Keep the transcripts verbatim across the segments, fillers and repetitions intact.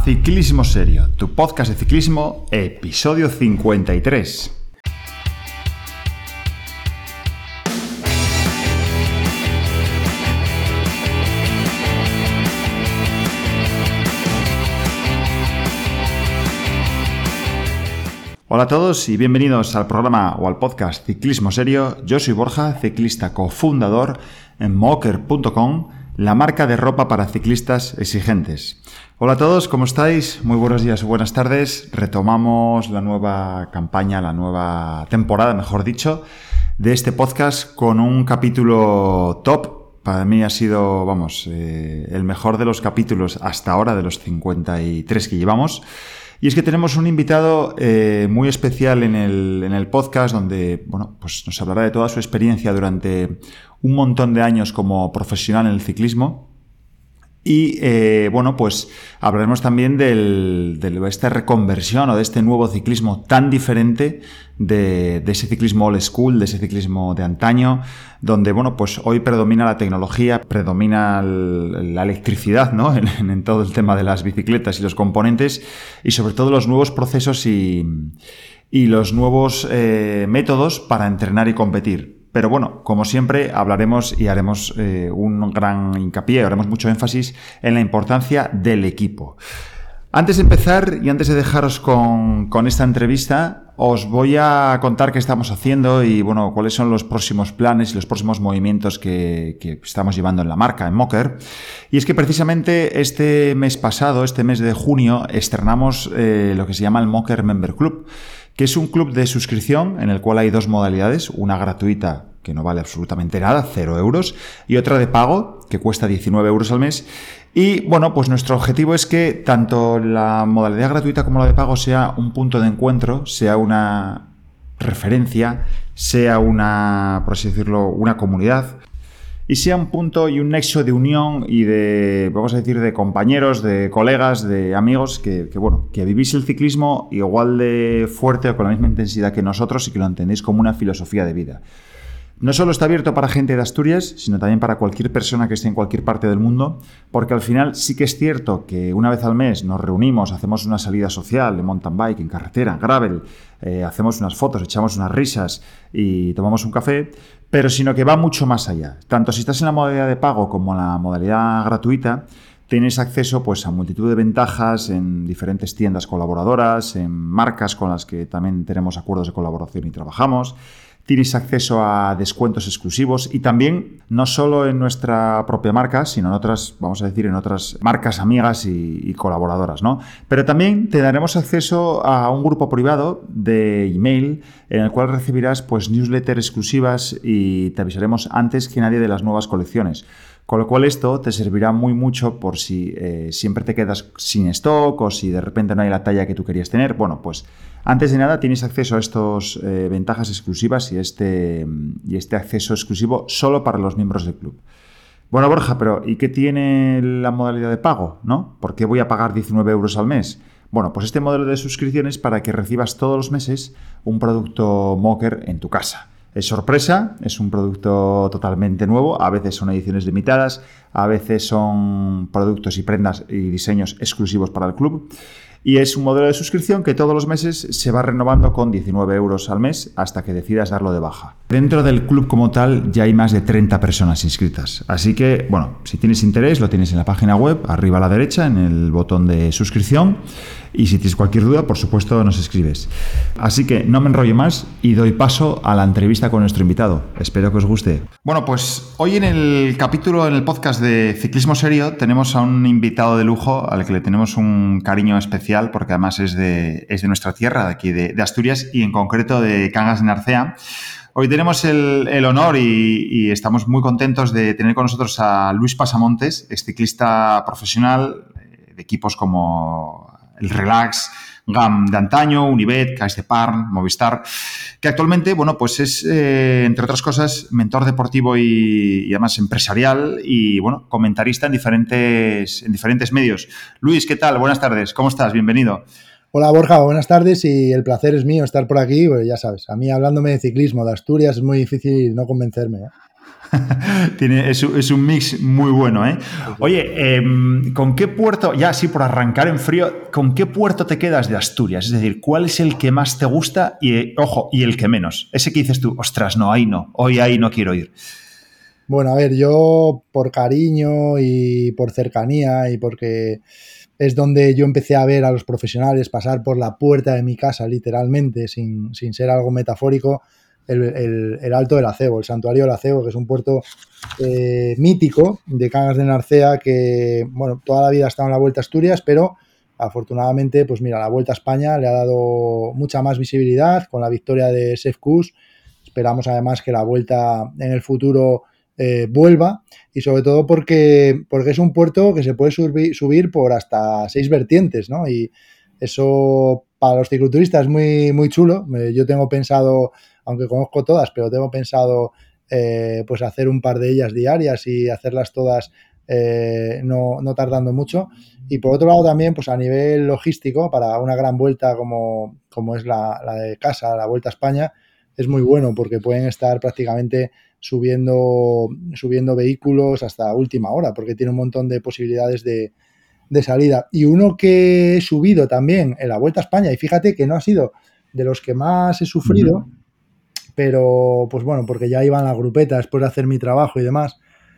Ciclismo Serio, tu podcast de ciclismo, episodio cincuenta y tres. Hola a todos y bienvenidos al programa o al podcast Ciclismo Serio. Yo soy Borja, ciclista cofundador en mocker punto com, la marca de ropa para ciclistas exigentes. Hola a todos, ¿cómo estáis? Muy buenos días o buenas tardes. Retomamos la nueva campaña, la nueva temporada, mejor dicho, de este podcast con un capítulo top. Para mí ha sido, vamos, eh, el mejor de los capítulos hasta ahora, de los cincuenta y tres que llevamos. Y es que tenemos un invitado eh, muy especial en el, en el podcast donde, bueno, pues nos hablará de toda su experiencia durante un montón de años como profesional en el ciclismo. Y, eh, bueno, pues hablaremos también del, de esta reconversión o de este nuevo ciclismo tan diferente de, de ese ciclismo old school, de ese ciclismo de antaño, donde, bueno, pues hoy predomina la tecnología, predomina el, la electricidad, ¿no? En, en todo el tema de las bicicletas y los componentes y sobre todo los nuevos procesos y, y los nuevos eh, métodos para entrenar y competir. Pero bueno, como siempre, hablaremos y haremos eh, un gran hincapié, haremos mucho énfasis en la importancia del equipo. Antes de empezar y antes de dejaros con, con esta entrevista, os voy a contar qué estamos haciendo y bueno, cuáles son los próximos planes y los próximos movimientos que, que estamos llevando en la marca, en Mocker. Y es que precisamente este mes pasado, este mes de junio, estrenamos eh, lo que se llama el Mocker Member Club, que es un club de suscripción en el cual hay dos modalidades, una gratuita que no vale absolutamente nada, cero euros, y otra de pago que cuesta diecinueve euros al mes. Y bueno, pues nuestro objetivo es que tanto la modalidad gratuita como la de pago sea un punto de encuentro, sea una referencia, sea una, por así decirlo, una comunidad, y sea un punto y un nexo de unión y de, vamos a decir, de compañeros, de colegas, de amigos que, que, bueno, que vivís el ciclismo igual de fuerte o con la misma intensidad que nosotros y que lo entendéis como una filosofía de vida. No solo está abierto para gente de Asturias, sino también para cualquier persona que esté en cualquier parte del mundo, porque al final sí que es cierto que una vez al mes nos reunimos, hacemos una salida social de mountain bike, en carretera, en gravel, eh, hacemos unas fotos, echamos unas risas y tomamos un café, pero sino que va mucho más allá. Tanto si estás en la modalidad de pago como en la modalidad gratuita, tienes acceso pues, a multitud de ventajas en diferentes tiendas colaboradoras, en marcas con las que también tenemos acuerdos de colaboración y trabajamos. Tienes acceso a descuentos exclusivos y también no solo en nuestra propia marca, sino en otras, vamos a decir, en otras marcas amigas y, y colaboradoras, ¿no? Pero también te daremos acceso a un grupo privado de email en el cual recibirás pues newsletters exclusivas y te avisaremos antes que nadie de las nuevas colecciones. Con lo cual esto te servirá muy mucho por si eh, siempre te quedas sin stock o si de repente no hay la talla que tú querías tener. Bueno, pues antes de nada tienes acceso a estas eh, ventajas exclusivas y este, y este acceso exclusivo solo para los miembros del club. Bueno, Borja, pero ¿y qué tiene la modalidad de pago, no? ¿Por qué voy a pagar diecinueve euros al mes? Bueno, pues este modelo de suscripción es para que recibas todos los meses un producto Mocker en tu casa. Es sorpresa, es un producto totalmente nuevo, a veces son ediciones limitadas, a veces son productos y prendas y diseños exclusivos para el club. Y es un modelo de suscripción que todos los meses se va renovando con diecinueve euros al mes hasta que decidas darlo de baja. Dentro del club como tal ya hay más de treinta personas inscritas. Así que, bueno, si tienes interés lo tienes en la página web, arriba a la derecha, en el botón de suscripción. Y si tienes cualquier duda, por supuesto, nos escribes. Así que no me enrollo más y doy paso a la entrevista con nuestro invitado. Espero que os guste. Bueno, pues hoy en el capítulo, en el podcast de Ciclismo Serio, tenemos a un invitado de lujo al que le tenemos un cariño especial porque además es de, es de nuestra tierra, de aquí de, de Asturias y en concreto de Cangas de Narcea. Hoy tenemos el, el honor y, y estamos muy contentos de tener con nosotros a Luis Pasamontes, ex ciclista profesional de equipos como el Relax, G A M de antaño, Unibet, K S de Parn, Movistar, que actualmente, bueno, pues es, eh, entre otras cosas, mentor deportivo y, y además empresarial y, bueno, comentarista en diferentes, en diferentes medios. Luis, ¿qué tal? Buenas tardes. ¿Cómo estás? Bienvenido. Hola Borja, buenas tardes y el placer es mío estar por aquí, pues ya sabes, a mí hablándome de ciclismo de Asturias es muy difícil no convencerme, ¿eh? Tiene, es, es un mix muy bueno, ¿eh? Oye, eh, ¿con qué puerto, ya así por arrancar en frío, con qué puerto te quedas de Asturias? Es decir, ¿cuál es el que más te gusta y, ojo, y el que menos? Ese que dices tú, ostras, no, ahí no, hoy ahí no quiero ir. Bueno, a ver, yo por cariño y por cercanía y porque es donde yo empecé a ver a los profesionales pasar por la puerta de mi casa, literalmente, sin, sin ser algo metafórico, el, el, el Alto del Acebo, el Santuario del Acebo, que es un puerto eh, mítico de Cangas de Narcea que, bueno, toda la vida ha estado en la Vuelta a Asturias, pero afortunadamente, pues mira, la Vuelta a España le ha dado mucha más visibilidad con la victoria de Sepp Kuss. Esperamos además que la Vuelta en el futuro eh, vuelva y sobre todo porque, porque es un puerto que se puede subir, subir por hasta seis vertientes, ¿no? Y eso para los cicloturistas es muy, muy chulo. Yo tengo pensado, aunque conozco todas, pero tengo pensado eh, pues hacer un par de ellas diarias y hacerlas todas eh, no, no tardando mucho. Y por otro lado también, pues a nivel logístico, para una gran vuelta como, como es la, la de casa, la Vuelta a España, es muy bueno porque pueden estar prácticamente subiendo, subiendo vehículos hasta última hora, porque tiene un montón de posibilidades de, de salida. Y uno que he subido también en la Vuelta a España, y fíjate que no ha sido de los que más he sufrido, uh-huh. pero pues bueno, porque ya iba en la grupeta después de hacer mi trabajo y demás,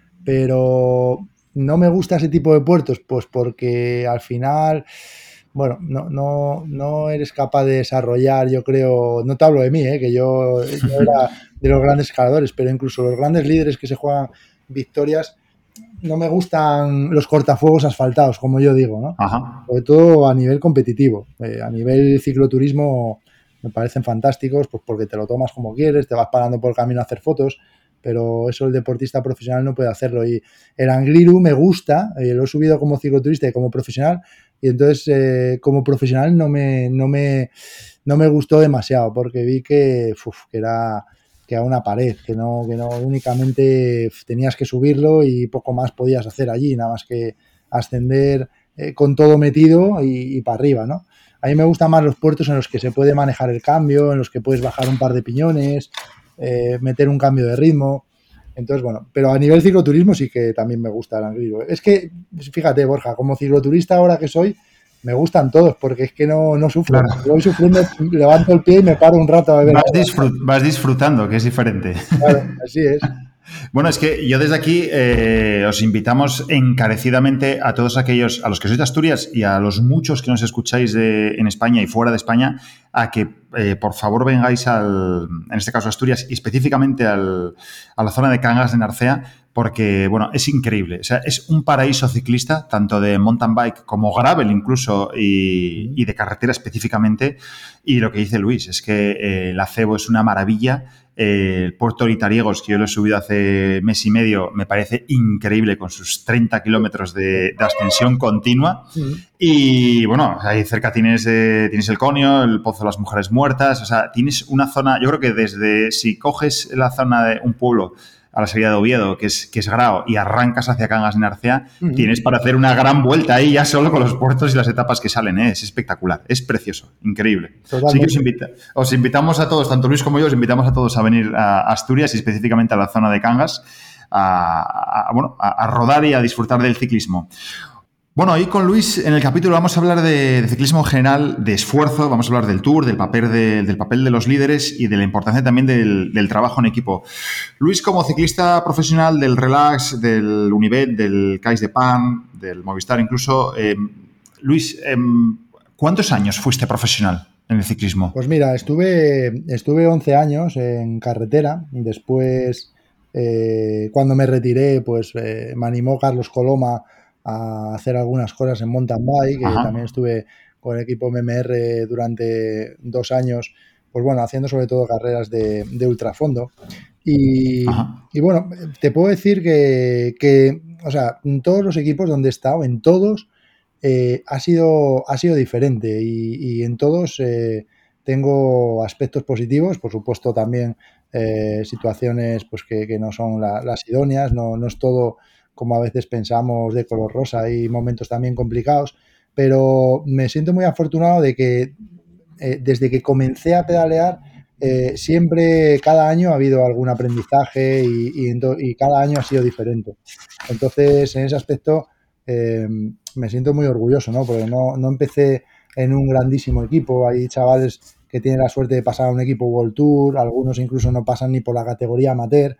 pero no me gusta ese tipo de puertos, pues porque al final, bueno, no, no, no eres capaz de desarrollar, yo creo, no te hablo de mí, ¿eh? que yo, yo era de los grandes escaladores, pero incluso los grandes líderes que se juegan victorias, no me gustan los cortafuegos asfaltados, como yo digo, ¿no? Ajá. Sobre todo a nivel competitivo. Eh, a nivel cicloturismo me parecen fantásticos, pues porque te lo tomas como quieres, te vas parando por el camino a hacer fotos, pero eso el deportista profesional no puede hacerlo. Y el Angliru me gusta, eh, lo he subido como cicloturista y como profesional, y entonces eh, como profesional no me, no, me, no me gustó demasiado, porque vi que, uf, que era... que a una pared, que no, que no únicamente tenías que subirlo y poco más podías hacer allí, nada más que ascender eh, con todo metido y, y para arriba, ¿no? A mí me gustan más los puertos en los que se puede manejar el cambio, en los que puedes bajar un par de piñones, eh, meter un cambio de ritmo. Entonces, bueno, pero a nivel cicloturismo sí que también me gusta el Angliru. Es que, fíjate, Borja, como cicloturista ahora que soy, me gustan todos, porque es que no, no sufro. Claro. Voy sufriendo, levanto el pie y me paro un rato a beber. Vas, disfrut vas disfrutando, que es diferente. Claro, así es. Bueno, es que yo desde aquí eh, os invitamos encarecidamente a todos aquellos, a los que sois de Asturias y a los muchos que nos escucháis de, en España y fuera de España, a que eh, por favor vengáis al, en este caso a Asturias y específicamente al, a la zona de Cangas de Narcea, porque, bueno, es increíble. O sea, es un paraíso ciclista, tanto de mountain bike como gravel incluso y, y de carretera específicamente. Y lo que dice Luis es que eh, el Acebo es una maravilla. Eh, el Puerto Litariegos, que yo lo he subido hace mes y medio, me parece increíble con sus treinta kilómetros de, de ascensión continua. Uh-huh. Y bueno, ahí cerca tienes, eh, tienes el Conio, el Pozo de las Mujeres Muertas. O sea, tienes una zona, yo creo que desde, si coges la zona de un pueblo a la salida de Oviedo, que es, que es Grao, y arrancas hacia Cangas de Narcea, uh-huh. tienes para hacer una gran vuelta ahí ya solo con los puertos y las etapas que salen, ¿eh? Es espectacular, es precioso, increíble. Así que os, invita, os invitamos a todos, tanto Luis como yo, os invitamos a todos a venir a Asturias y específicamente a la zona de Cangas a, a, bueno, a, a rodar y a disfrutar del ciclismo. Bueno, hoy con Luis en el capítulo vamos a hablar de, de ciclismo en general, de esfuerzo, vamos a hablar del Tour, del papel de, del papel de los líderes y de la importancia también del, del trabajo en equipo. Luis, como ciclista profesional del Relax, del Unibet, del Cais de Pan, del Movistar incluso, eh, Luis, eh, ¿cuántos años fuiste profesional en el ciclismo? Pues mira, estuve, estuve once años en carretera, después eh, cuando me retiré pues eh, me animó Carlos Coloma a hacer algunas cosas en mountain bike, que también estuve con el equipo M M R durante dos años, pues bueno, haciendo sobre todo carreras de, de ultrafondo. Y, y bueno, te puedo decir que, que, o sea, en todos los equipos donde he estado, en todos, eh, ha, sido, ha sido diferente y, y en todos eh, tengo aspectos positivos, por supuesto también eh, situaciones pues que, que no son la, las idóneas, no, no es todo como a veces pensamos de color rosa, hay momentos también complicados, pero me siento muy afortunado de que eh, desde que comencé a pedalear eh, siempre, cada año ha habido algún aprendizaje y, y, y cada año ha sido diferente. Entonces, en ese aspecto, eh, me siento muy orgulloso, ¿no? Porque no, no empecé en un grandísimo equipo. Hay chavales que tienen la suerte de pasar a un equipo World Tour, algunos incluso no pasan ni por la categoría amateur.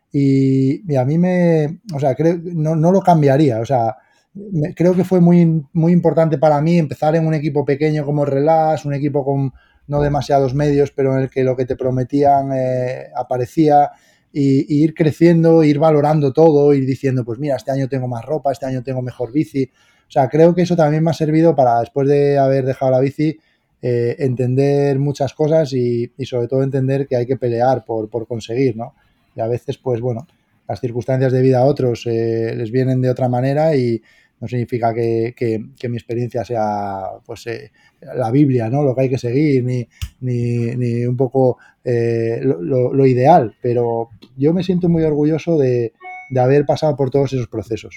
Y, y a mí me, o sea, creo, no, no lo cambiaría. O sea, me, creo que fue muy, muy importante para mí empezar en un equipo pequeño como Relax, un equipo con no demasiados medios, pero en el que lo que te prometían eh, aparecía. Y, y ir creciendo, ir valorando todo, ir diciendo, pues mira, este año tengo más ropa, este año tengo mejor bici. O sea, creo que eso también me ha servido para, después de haber dejado la bici, eh, entender muchas cosas y, y sobre todo entender que hay que pelear por, por conseguir, ¿no? Y a veces, pues bueno, las circunstancias de vida a otros eh, les vienen de otra manera y no significa que, que, que mi experiencia sea pues eh, la Biblia, ¿no? Lo que hay que seguir, ni, ni, ni un poco eh, lo, lo, lo ideal, pero yo me siento muy orgulloso de, de haber pasado por todos esos procesos.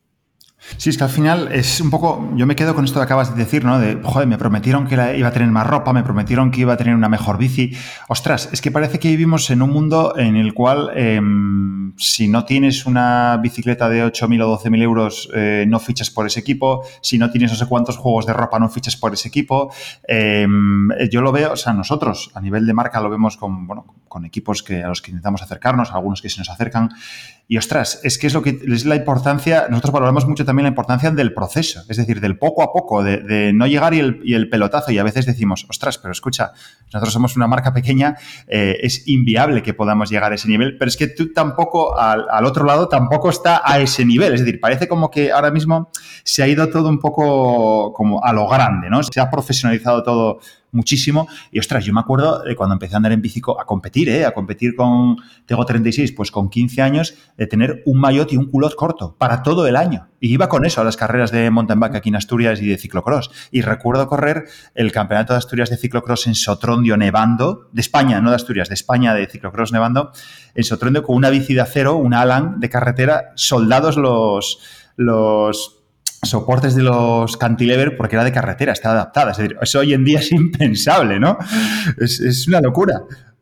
Sí, es que al final es un poco, yo me quedo con esto que acabas de decir, ¿no? De, joder, me prometieron que la, iba a tener más ropa, me prometieron que iba a tener una mejor bici. Ostras, es que parece que vivimos en un mundo en el cual eh, si no tienes una bicicleta de ocho mil o doce mil euros, eh, no fichas por ese equipo. Si no tienes no sé cuántos juegos de ropa, no fichas por ese equipo. Eh, yo lo veo, o sea, nosotros a nivel de marca lo vemos con, bueno, con equipos que, a los que intentamos acercarnos, algunos que se nos acercan. Y ostras, es que es lo que es la importancia, nosotros valoramos mucho también la importancia del proceso, es decir, del poco a poco, de, de no llegar y el, y el pelotazo. Y a veces decimos, ostras, pero escucha, nosotros somos una marca pequeña, eh, es inviable que podamos llegar a ese nivel, pero es que tú tampoco, al, al otro lado, tampoco está a ese nivel. Es decir, parece como que ahora mismo se ha ido todo un poco como a lo grande, ¿no? Se ha profesionalizado todo muchísimo. Y ostras, yo me acuerdo de cuando empecé a andar en bici a competir, ¿eh? A competir con, tengo treinta y seis, pues con quince años, de tener un maillot y un culot corto para todo el año. Y iba con eso a las carreras de mountain bike aquí en Asturias y de ciclocross. Y recuerdo correr el campeonato de Asturias de ciclocross en Sotrondio nevando, de España, no de Asturias, de España de ciclocross nevando, en Sotrondio con una bici de acero, una Alan de carretera, soldados los, los soportes de los cantilever porque era de carretera, está adaptada. Es decir, eso hoy en día es impensable, ¿no? Es, es una locura.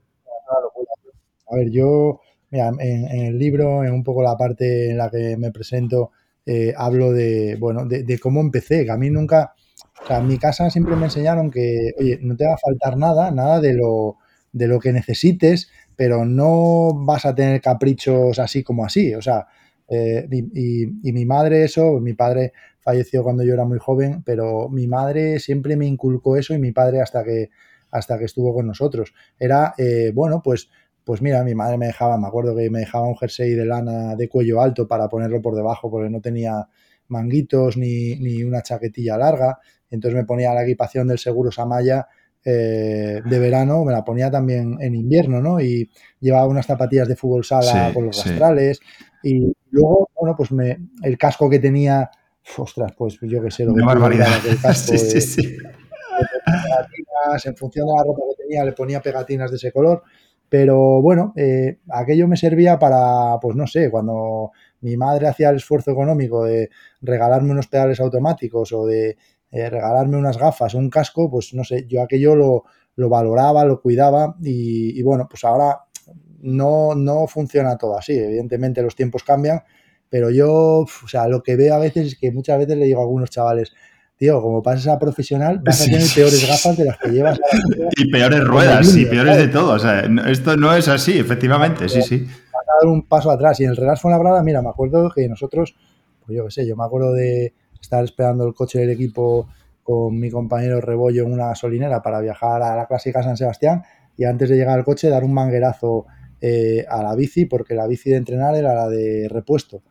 A ver, yo, mira, en, en, el libro, en un poco la parte en la que me presento, eh, hablo de, bueno, de, de cómo empecé, que a mí nunca, o sea, en mi casa siempre me enseñaron que, oye, no te va a faltar nada, nada de lo, de lo que necesites, pero no vas a tener caprichos así como así, o sea, eh, y, y, y mi madre eso, mi padre falleció cuando yo era muy joven, pero mi madre siempre me inculcó eso y mi padre hasta que, hasta que estuvo con nosotros. Era, eh, bueno, pues, pues mira, mi madre me dejaba, me acuerdo que me dejaba un jersey de lana de cuello alto para ponerlo por debajo porque no tenía manguitos ni, ni una chaquetilla larga. Entonces me ponía la equipación del Seguros Amaya eh, de verano, me la ponía también en invierno, ¿no? Y llevaba unas zapatillas de fútbol sala Sí, con los sí. rastrales. Y luego, bueno, pues me, el casco que tenía, ostras, pues yo qué sé, lo que Una pudo barbaridad. durar aquel casco. Sí, sí, de, sí. Le ponía pegatinas, en función de la ropa que tenía, le ponía pegatinas de ese color. Pero bueno, eh, aquello me servía para, pues no sé, cuando mi madre hacía el esfuerzo económico de regalarme unos pedales automáticos o de eh, regalarme unas gafas o un casco, pues no sé, yo aquello lo, lo valoraba, lo cuidaba y, y bueno, pues ahora no, no funciona todo así. Evidentemente los tiempos cambian, pero yo, o sea, lo que veo a veces es que muchas veces le digo a algunos chavales, tío, como pases a profesional, vas Sí, a tener sí, peores sí. gafas de las que llevas ahora. Y peores Como ruedas, y junior, peores de ¿sabes? todo. O sea, no, esto no es así, efectivamente, sí, sí. Vas a dar un paso atrás. Y en el Relás Fuenlabrada, mira, me acuerdo que nosotros, pues yo qué sé, yo me acuerdo de estar esperando el coche del equipo con mi compañero Rebollo en una gasolinera para viajar a la clásica San Sebastián y antes de llegar al coche dar un manguerazo eh, a la bici porque la bici de entrenar era la de repuesto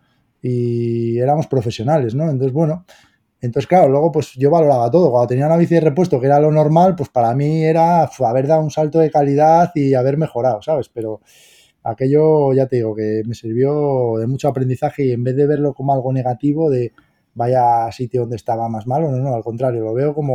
y éramos profesionales, ¿no? Entonces, bueno, entonces, claro, luego pues yo valoraba todo. Cuando tenía una bici de repuesto, que era lo normal, pues para mí era uf, haber dado un salto de calidad y haber mejorado, ¿sabes? Pero aquello, ya te digo, que me sirvió de mucho aprendizaje y en vez de verlo como algo negativo, de vaya sitio donde estaba más malo, no, no, al contrario, lo veo como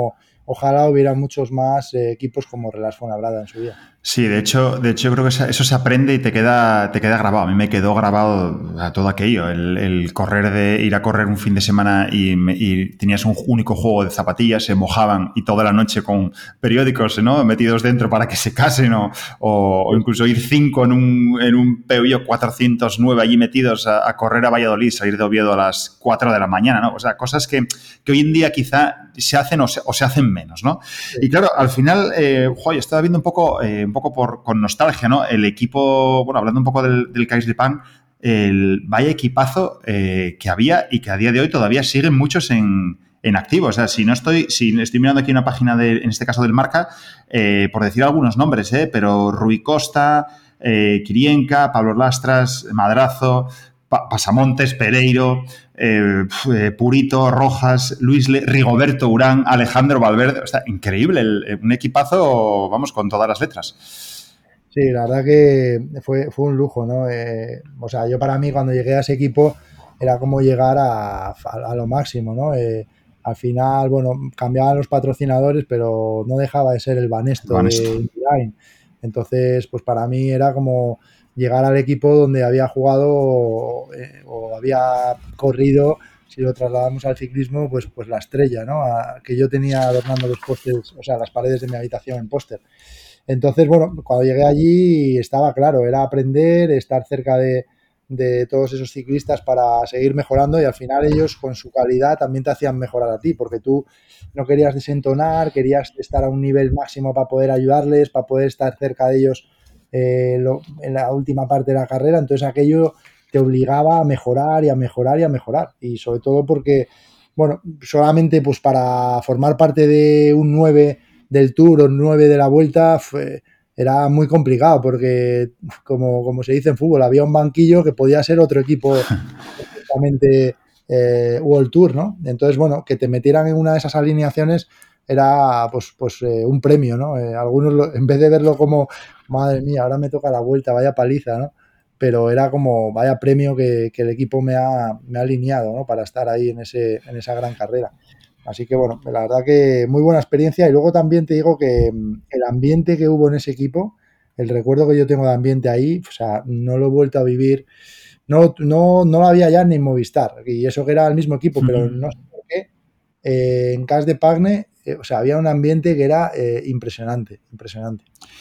ojalá hubiera muchos más eh, equipos como Relais Fuenlabrada en su día. Sí, de hecho, de hecho yo creo que eso se aprende y te queda, te queda grabado. A mí me quedó grabado a todo aquello, el, el correr de ir a correr un fin de semana y, y tenías un único juego de zapatillas, se mojaban y toda la noche con periódicos, ¿no?, metidos dentro para que se casen, o, o, o incluso ir cinco en un, en un Peugeot cuatrocientos nueve allí metidos a, a correr a Valladolid, salir de Oviedo a las cuatro de la mañana, ¿no? O sea, cosas que, que hoy en día quizá se hacen o se, o se hacen menos, ¿no? Sí. Y claro, al final, eh, joder, estaba viendo un poco, eh, un poco por, con nostalgia, ¿no? El equipo, bueno, hablando un poco del, del Cais de Pan, el vaya equipazo eh, que había y que a día de hoy todavía siguen muchos en, en activo. O sea, si no estoy, si estoy mirando aquí una página de, en este caso del Marca, eh, por decir algunos nombres, eh, pero Rui Costa, eh, Kirienka, Pablo Lastras, Madrazo, Pa- Pasamontes, Pereiro, eh, eh, Purito, Rojas, Luis Le- Rigoberto Urán, Alejandro Valverde. O sea, increíble, el, un equipazo, vamos, con todas las letras. Sí, la verdad que fue, fue un lujo, ¿no? Eh, o sea, yo para mí cuando llegué a ese equipo era como llegar a, a, a lo máximo, ¿no? Eh, al final, bueno, cambiaban los patrocinadores, pero no dejaba de ser el Banesto, Banesto. de Indurain. Entonces, pues para mí era como llegar al equipo donde había jugado eh, o había corrido, si lo trasladamos al ciclismo, pues, pues la estrella, ¿no? A, que yo tenía adornando los pósters, o sea, las paredes de mi habitación en póster. Entonces, bueno, cuando llegué allí estaba claro, era aprender, estar cerca de, de todos esos ciclistas para seguir mejorando, y al final ellos con su calidad también te hacían mejorar a ti, porque tú no querías desentonar, querías estar a un nivel máximo para poder ayudarles, para poder estar cerca de ellos eh, lo, en la última parte de la carrera. Entonces aquello te obligaba a mejorar y a mejorar y a mejorar, y sobre todo porque, bueno, solamente pues para formar parte de un nueve del Tour o nueve de la Vuelta fue, era muy complicado, porque como, como se dice en fútbol, había un banquillo que podía ser otro equipo perfectamente eh, World Tour, ¿no? Entonces, bueno, que te metieran en una de esas alineaciones era pues, pues eh, un premio, ¿no? Eh, algunos, lo, en vez de verlo como, madre mía, ahora me toca la Vuelta, vaya paliza, ¿no? Pero era como, vaya premio que, que el equipo me ha, me ha alineado, ¿no?, para estar ahí en, ese, en esa gran carrera. Así que, bueno, la verdad que muy buena experiencia. Y luego también te digo que el ambiente que hubo en ese equipo, el recuerdo que yo tengo de ambiente ahí, o sea, no lo he vuelto a vivir. No, no, no lo había ya ni en Movistar. Y eso que era el mismo equipo, pero no sé por qué. Eh, en Cas de Pagne, eh, o sea, había un ambiente que era eh, impresionante, impresionante.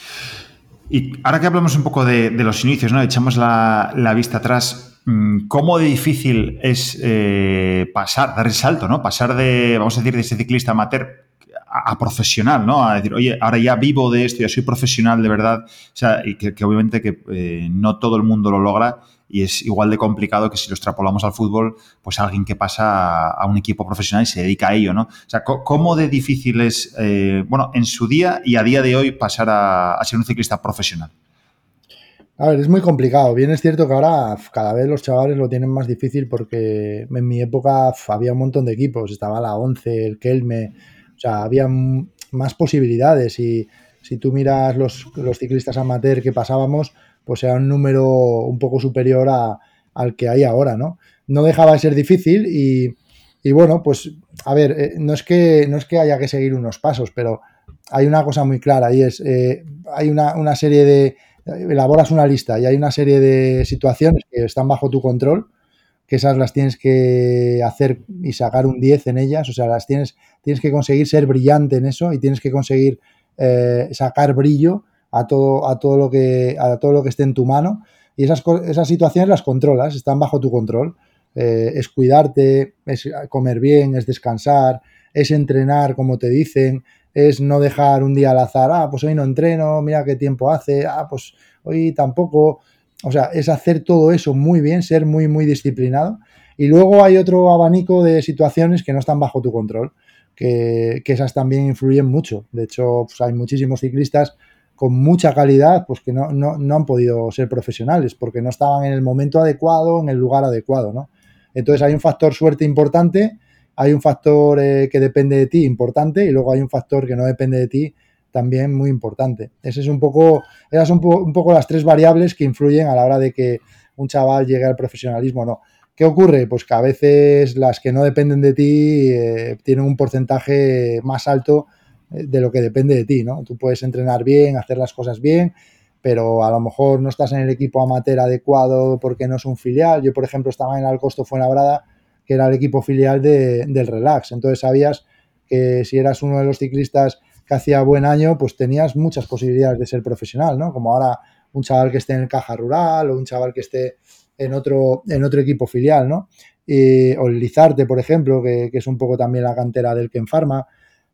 Y ahora que hablamos un poco de, de los inicios, ¿no? Echamos la, la vista atrás. ¿Cómo de difícil es eh, pasar, dar el salto, ¿no? Pasar de, vamos a decir, de ese ciclista amateur a, a profesional, ¿no? A decir, oye, ahora ya vivo de esto, ya soy profesional de verdad. O sea, y que, que obviamente que eh, no todo el mundo lo logra, y es igual de complicado que si lo extrapolamos al fútbol, pues alguien que pasa a, a un equipo profesional y se dedica a ello, ¿no? O sea, ¿cómo de difícil es, eh, bueno, en su día y a día de hoy pasar a, a ser un ciclista profesional? A ver, es muy complicado. Bien es cierto que ahora cada vez los chavales lo tienen más difícil, porque en mi época había un montón de equipos. Estaba la once, el Kelme, o sea, había más posibilidades. Y si tú miras los, los ciclistas amateur que pasábamos, pues era un número un poco superior a, al que hay ahora, ¿no? No dejaba de ser difícil y, y bueno, pues a ver, eh, no, es que, no es que haya que seguir unos pasos, pero hay una cosa muy clara, y es, eh, hay una, una serie de... elaboras una lista y hay una serie de situaciones que están bajo tu control, que esas las tienes que hacer y sacar un diez en ellas. O sea, las tienes, tienes que conseguir ser brillante en eso, y tienes que conseguir eh, sacar brillo a todo, a, todo lo que, a todo lo que esté en tu mano, y esas, esas situaciones las controlas, están bajo tu control. Eh, es cuidarte, es comer bien, es descansar, es entrenar como te dicen, es no dejar un día al azar, ah, pues hoy no entreno, mira qué tiempo hace, ah, pues hoy tampoco. O sea, es hacer todo eso muy bien, ser muy, muy disciplinado. Y luego hay otro abanico de situaciones que no están bajo tu control, que, que esas también influyen mucho. De hecho, pues hay muchísimos ciclistas con mucha calidad, pues que no, no, no han podido ser profesionales porque no estaban en el momento adecuado, en el lugar adecuado, ¿no? Entonces hay un factor suerte importante, hay un factor eh, que depende de ti importante, y luego hay un factor que no depende de ti también muy importante. Ese es un poco, esas son un, po un poco las tres variables que influyen a la hora de que un chaval llegue al profesionalismo o no. ¿Qué ocurre? Pues que a veces las que no dependen de ti eh, tienen un porcentaje más alto de lo que depende de ti, ¿no? Tú puedes entrenar bien, hacer las cosas bien, pero a lo mejor no estás en el equipo amateur adecuado porque no es un filial. Yo, por ejemplo, estaba en el Alcosto Fuenlabrada, que era el equipo filial de, del Relax. Entonces sabías que si eras uno de los ciclistas que hacía buen año, pues tenías muchas posibilidades de ser profesional, ¿no? Como ahora un chaval que esté en el Caja Rural o un chaval que esté en otro, en otro equipo filial, ¿no? Y, o el Lizarte, por ejemplo, que, que es un poco también la cantera del Ken Pharma.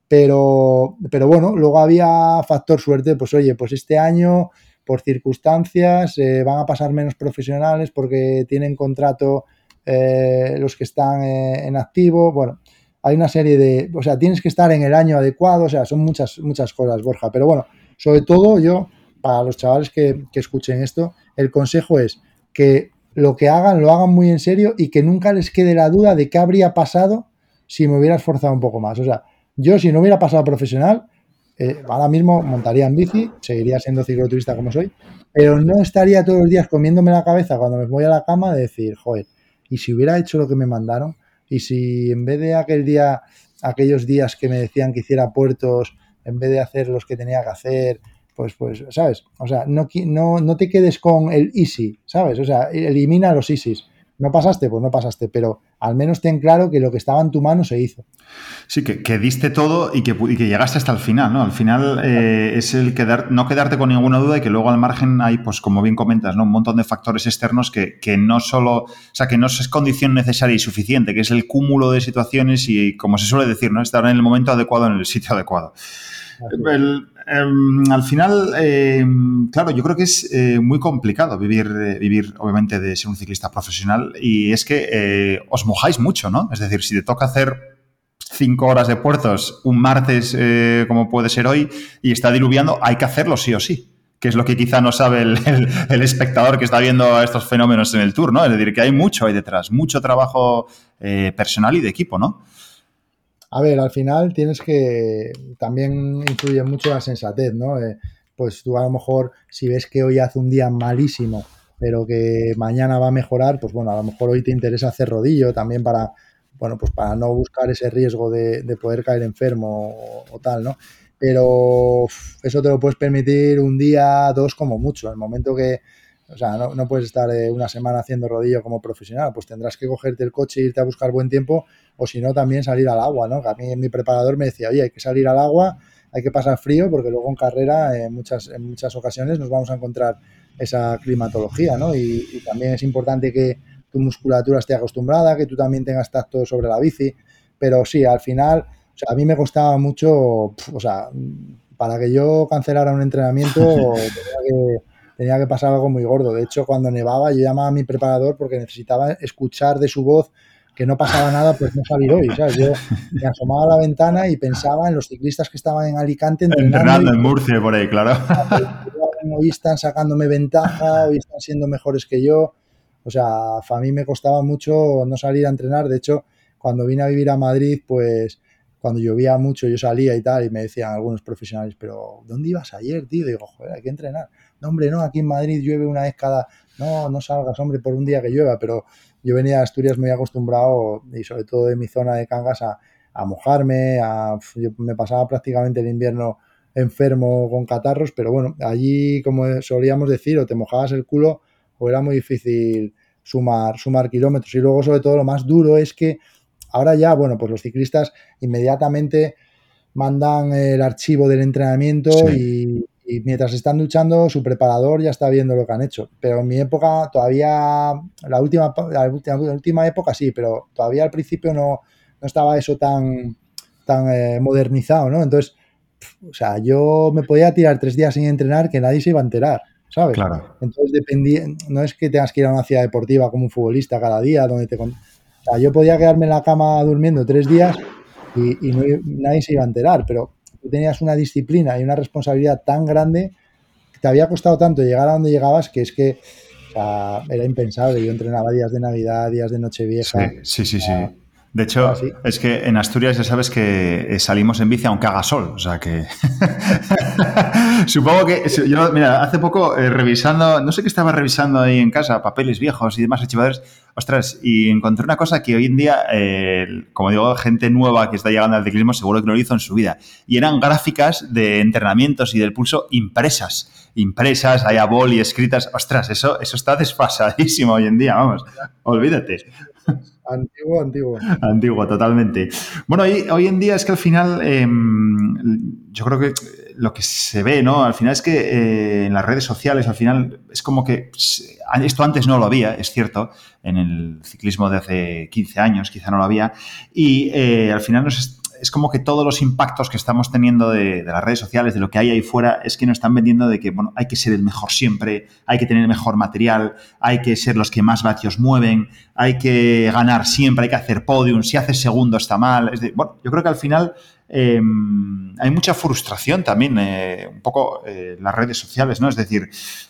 Pero, pero bueno, luego había factor suerte, pues oye, pues este año por circunstancias eh, van a pasar menos profesionales porque tienen contrato eh, los que están eh, en activo. Bueno, hay una serie de, o sea, tienes que estar en el año adecuado, o sea, son muchas, muchas cosas, Borja. Pero bueno, sobre todo yo, para los chavales que, que escuchen esto, el consejo es que lo que hagan, lo hagan muy en serio y que nunca les quede la duda de qué habría pasado si me hubiera esforzado un poco más. O sea, yo si no hubiera pasado profesional, eh, ahora mismo montaría en bici, seguiría siendo cicloturista como soy, pero no estaría todos los días comiéndome la cabeza cuando me voy a la cama de decir, joder, y si hubiera hecho lo que me mandaron, y si en vez de aquel día, aquellos días que me decían que hiciera puertos, en vez de hacer los que tenía que hacer, pues, pues, ¿sabes? O sea, no, no, no te quedes con el easy, ¿sabes? O sea, elimina los easys. No pasaste, pues no pasaste, pero al menos ten claro que lo que estaba en tu mano se hizo. Sí, que, que diste todo y que, y que llegaste hasta el final, ¿no? Al final eh, es el quedar, no quedarte con ninguna duda y que luego al margen hay, pues como bien comentas, ¿no? Un montón de factores externos que, que no solo, o sea, que no es condición necesaria y suficiente, que es el cúmulo de situaciones y, como se suele decir, ¿no? Estar en el momento adecuado, en el sitio adecuado. El, eh, al final, eh, claro, yo creo que es eh, muy complicado vivir, eh, vivir, obviamente, de ser un ciclista profesional y es que eh, os mojáis mucho, ¿no? Es decir, si te toca hacer cinco horas de puertos un martes, eh, como puede ser hoy, y está diluviando, hay que hacerlo sí o sí, que es lo que quizá no sabe el, el, el espectador que está viendo estos fenómenos en el Tour, ¿no? Es decir, que hay mucho ahí detrás, mucho trabajo eh, personal y de equipo, ¿no? A ver, al final tienes que, también influye mucho la sensatez, ¿no? Eh, pues tú a lo mejor, si ves que hoy hace un día malísimo, pero que mañana va a mejorar, pues bueno, a lo mejor hoy te interesa hacer rodillo también para, bueno, pues para no buscar ese riesgo de, de poder caer enfermo o, o tal, ¿no? Pero uf, eso te lo puedes permitir un día, dos como mucho. En el momento que, o sea, no, no puedes estar eh, una semana haciendo rodillo como profesional, pues tendrás que cogerte el coche e irte a buscar buen tiempo o si no también salir al agua, ¿no? Que a mí mi preparador me decía, oye, hay que salir al agua, hay que pasar frío porque luego en carrera en muchas, en muchas ocasiones nos vamos a encontrar esa climatología, ¿no? Y, y también es importante que tu musculatura esté acostumbrada, que tú también tengas tacto sobre la bici, pero sí, al final, o sea, a mí me costaba mucho, o sea, para que yo cancelara un entrenamiento tenía que, tenía que pasar algo muy gordo. De hecho, cuando nevaba yo llamaba a mi preparador porque necesitaba escuchar de su voz que no pasaba nada, pues no salir hoy, ¿sabes? Yo me asomaba a la ventana y pensaba en los ciclistas que estaban en Alicante entrenando. Entrenando y, en Murcia, por ahí, claro. Hoy están sacándome ventaja, hoy están siendo mejores que yo. O sea, a mí me costaba mucho no salir a entrenar. De hecho, cuando vine a vivir a Madrid, pues cuando llovía mucho yo salía y tal, y me decían algunos profesionales, pero ¿dónde ibas ayer, tío? Y digo, joder, hay que entrenar. No, hombre, no, aquí en Madrid llueve una vez cada... No, no salgas, hombre, por un día que llueva, pero yo venía a Asturias muy acostumbrado, y sobre todo de mi zona de Cangas, a, a mojarme, a, yo me pasaba prácticamente el invierno enfermo con catarros, pero bueno, allí, como solíamos decir, o te mojabas el culo o era muy difícil sumar, sumar kilómetros. Y luego, sobre todo, lo más duro es que ahora ya, bueno, pues los ciclistas inmediatamente mandan el archivo del entrenamiento Sí. y, y mientras están duchando, su preparador ya está viendo lo que han hecho. Pero en mi época, todavía, la última, la última, la última época sí, pero todavía al principio no, no estaba eso tan, tan eh, modernizado, ¿no? Entonces, o sea, yo me podía tirar tres días sin entrenar que nadie se iba a enterar, ¿sabes? Claro. Entonces, dependía, no es que tengas que ir a una ciudad deportiva como un futbolista cada día, donde te... O sea, yo podía quedarme en la cama durmiendo tres días y, y no, nadie se iba a enterar, pero tú tenías una disciplina y una responsabilidad tan grande que te había costado tanto llegar a donde llegabas que es que, o sea, era impensable. Yo entrenaba días de Navidad, días de Sí, Nochevieja. sí, sí, sí. De hecho, Así. es que en Asturias ya sabes que salimos en bici aunque haga sol, o sea que supongo que yo, mira, hace poco eh, revisando, no sé qué estaba revisando ahí en casa, papeles viejos y demás archivadores, ostras, y encontré una cosa que hoy en día, eh, como digo, gente nueva que está llegando al ciclismo seguro que no lo hizo en su vida, y eran gráficas de entrenamientos y del pulso impresas, impresas, ahí a boli, escritas, ostras, eso, eso está desfasadísimo hoy en día, vamos, olvídate. Antiguo, antiguo. Antiguo, totalmente. Bueno, hoy, hoy en día es que al final, eh, yo creo que lo que se ve, ¿no? Al final es que eh, en las redes sociales, al final es como que esto antes no lo había, es cierto, en el ciclismo de hace quince años quizá no lo había, y eh, al final nos es como que todos los impactos que estamos teniendo de, de las redes sociales, de lo que hay ahí fuera, es que nos están vendiendo de que, bueno, hay que ser el mejor siempre, hay que tener el mejor material, hay que ser los que más vatios mueven, hay que ganar siempre, hay que hacer podium, si haces segundo está mal. Es de, bueno, yo creo que al final eh, hay mucha frustración también, eh, un poco eh, en las redes sociales, ¿no? Es decir,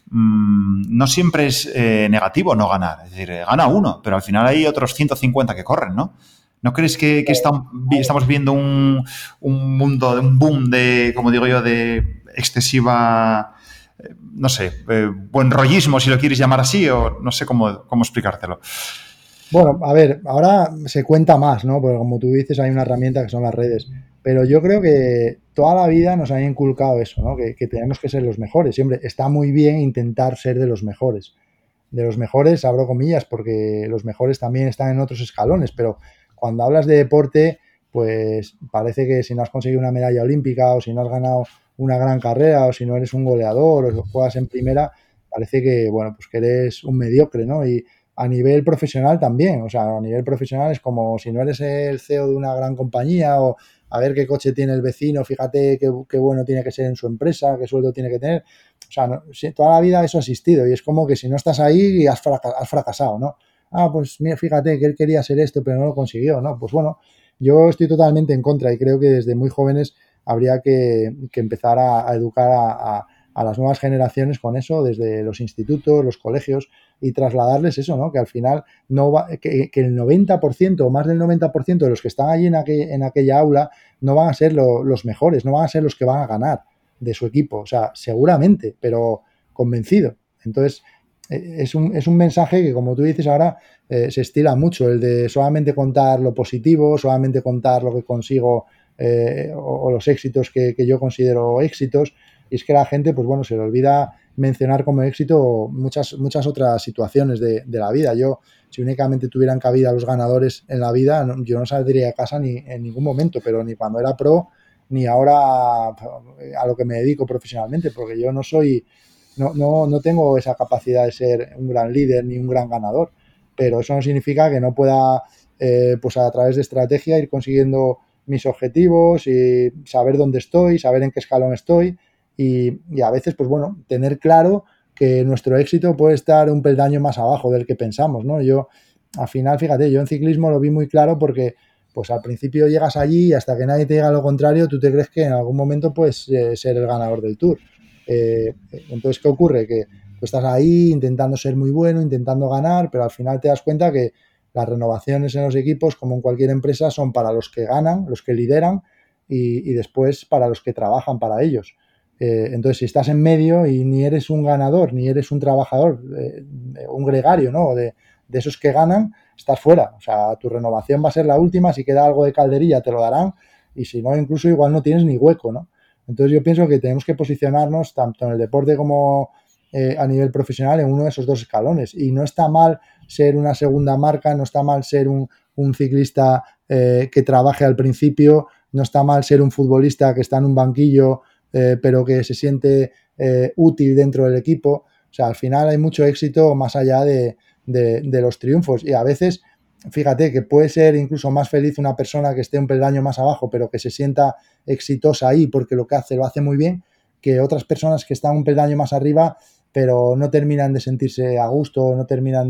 mmm, no siempre es eh, negativo no ganar, es decir, eh, gana uno, pero al final hay otros ciento cincuenta que corren, ¿no? ¿No crees que, que está, estamos viendo un, un mundo, un boom de, como digo yo, de excesiva, eh, no sé, eh, buen rollismo, si lo quieres llamar así, o no sé cómo, cómo explicártelo? Bueno, a ver, ahora se cuenta más, ¿no? Porque como tú dices, hay una herramienta que son las redes. Pero yo creo que toda la vida nos han inculcado eso, ¿no? Que, que tenemos que ser los mejores. Y, hombre, está muy bien intentar ser de los mejores. De los mejores, abro comillas, porque los mejores también están en otros escalones, pero cuando hablas de deporte, pues parece que si no has conseguido una medalla olímpica o si no has ganado una gran carrera o si no eres un goleador o juegas en primera, parece que, bueno, pues que eres un mediocre, ¿no? Y a nivel profesional también, o sea, a nivel profesional es como si no eres el C E O de una gran compañía o a ver qué coche tiene el vecino, fíjate qué, qué bueno tiene que ser en su empresa, qué sueldo tiene que tener. O sea, no, toda la vida eso ha existido y es como que si no estás ahí has, fraca has fracasado, ¿no? Ah, pues mira, fíjate que él quería ser esto pero no lo consiguió, ¿no? Pues bueno, yo estoy totalmente en contra y creo que desde muy jóvenes habría que, que empezar a, a educar a, a, a las nuevas generaciones con eso, desde los institutos, los colegios, y trasladarles eso, ¿no? Que al final no va, que, que el noventa por ciento o más del noventa por ciento de los que están allí en, aquel, en aquella aula no van a ser lo, los mejores, no van a ser los que van a ganar de su equipo, o sea, seguramente, pero convencido. Entonces, es un, es un mensaje que, como tú dices ahora, eh, se estila mucho, el de solamente contar lo positivo, solamente contar lo que consigo eh, o, o los éxitos que, que yo considero éxitos, y es que la gente, pues bueno, se le olvida mencionar como éxito muchas, muchas otras situaciones de, de la vida. Yo, si únicamente tuvieran cabida los ganadores en la vida, no, yo no saldría de casa ni en ningún momento, pero ni cuando era pro, ni ahora a lo que me dedico profesionalmente, porque yo no soy, no, no, no tengo esa capacidad de ser un gran líder ni un gran ganador, pero eso no significa que no pueda, eh, pues a través de estrategia, ir consiguiendo mis objetivos y saber dónde estoy, saber en qué escalón estoy. Y, y a veces, pues bueno, tener claro que nuestro éxito puede estar un peldaño más abajo del que pensamos, ¿no? Yo, al final, fíjate, yo en ciclismo lo vi muy claro porque, pues al principio llegas allí y hasta que nadie te diga lo contrario, tú te crees que en algún momento puedes eh, ser el ganador del Tour. Eh, entonces, ¿qué ocurre? Que tú estás ahí intentando ser muy bueno, intentando ganar, pero al final te das cuenta que las renovaciones en los equipos, como en cualquier empresa, son para los que ganan, los que lideran y, y después para los que trabajan para ellos. Eh, entonces, si estás en medio y ni eres un ganador, ni eres un trabajador, eh, un gregario, ¿no? De, de esos que ganan, estás fuera. O sea, tu renovación va a ser la última, si queda algo de calderilla te lo darán y si no, incluso igual no tienes ni hueco, ¿no? Entonces yo pienso que tenemos que posicionarnos tanto en el deporte como eh, a nivel profesional en uno de esos dos escalones. Y no está mal ser una segunda marca, no está mal ser un, un ciclista eh, que trabaje al principio, no está mal ser un futbolista que está en un banquillo Eh, pero que se siente eh, útil dentro del equipo. O sea, al final hay mucho éxito más allá de, de, de los triunfos y a veces, fíjate, que puede ser incluso más feliz una persona que esté un peldaño más abajo, pero que se sienta exitosa ahí porque lo que hace lo hace muy bien, que otras personas que están un peldaño más arriba, pero no terminan de sentirse a gusto, no terminan de,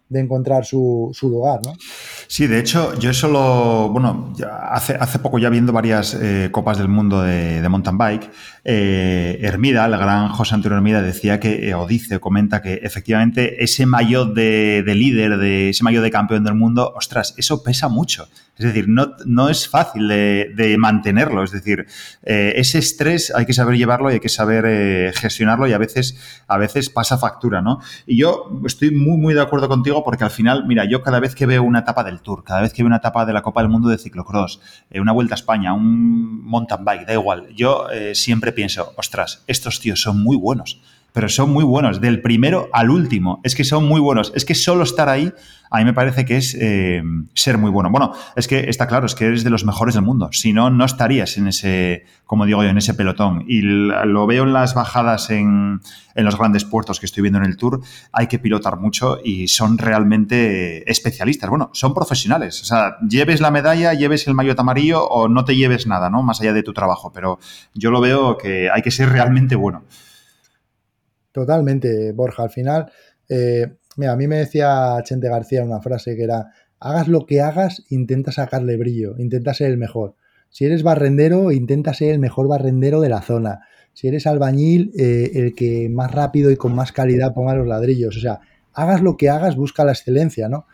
de encontrar su, su lugar, ¿no? Sí, de hecho, yo eso lo... Bueno, ya hace, hace poco ya viendo varias eh, Copas del Mundo de, de mountain bike, eh, Hermida, el gran José Antonio Hermida, decía que, eh, o dice, comenta que efectivamente ese maillot de, de líder, de ese maillot de campeón del mundo, ostras, eso pesa mucho. Es decir, no, no es fácil de, de mantenerlo. Es decir, eh, ese estrés hay que saber llevarlo y hay que saber eh, gestionarlo y a veces, a veces pasa factura, ¿no? Y yo estoy muy, muy de acuerdo contigo porque al final, mira, yo cada vez que veo una etapa del Tour, cada vez que veo una etapa de la Copa del Mundo de ciclocross, eh, una Vuelta a España, un mountain bike, da igual, yo eh, siempre pienso, ostras, estos tíos son muy buenos. Pero son muy buenos, del primero al último. Es que son muy buenos. Es que solo estar ahí, a mí me parece que es eh, ser muy bueno. Bueno, es que está claro, es que eres de los mejores del mundo. Si no, no estarías en ese, como digo yo, en ese pelotón. Y lo veo en las bajadas en, en los grandes puertos que estoy viendo en el Tour. Hay que pilotar mucho y son realmente especialistas. Bueno, son profesionales. O sea, lleves la medalla, lleves el maillot amarillo o no te lleves nada, ¿no? Más allá de tu trabajo. Pero yo lo veo que hay que ser realmente bueno. Totalmente, Borja. Al final, eh, mira, a mí me decía Chente García una frase que era: hagas lo que hagas, intenta sacarle brillo, intenta ser el mejor. Si eres barrendero, intenta ser el mejor barrendero de la zona. Si eres albañil, eh, el que más rápido y con más calidad ponga los ladrillos. O sea, hagas lo que hagas, busca la excelencia, ¿no?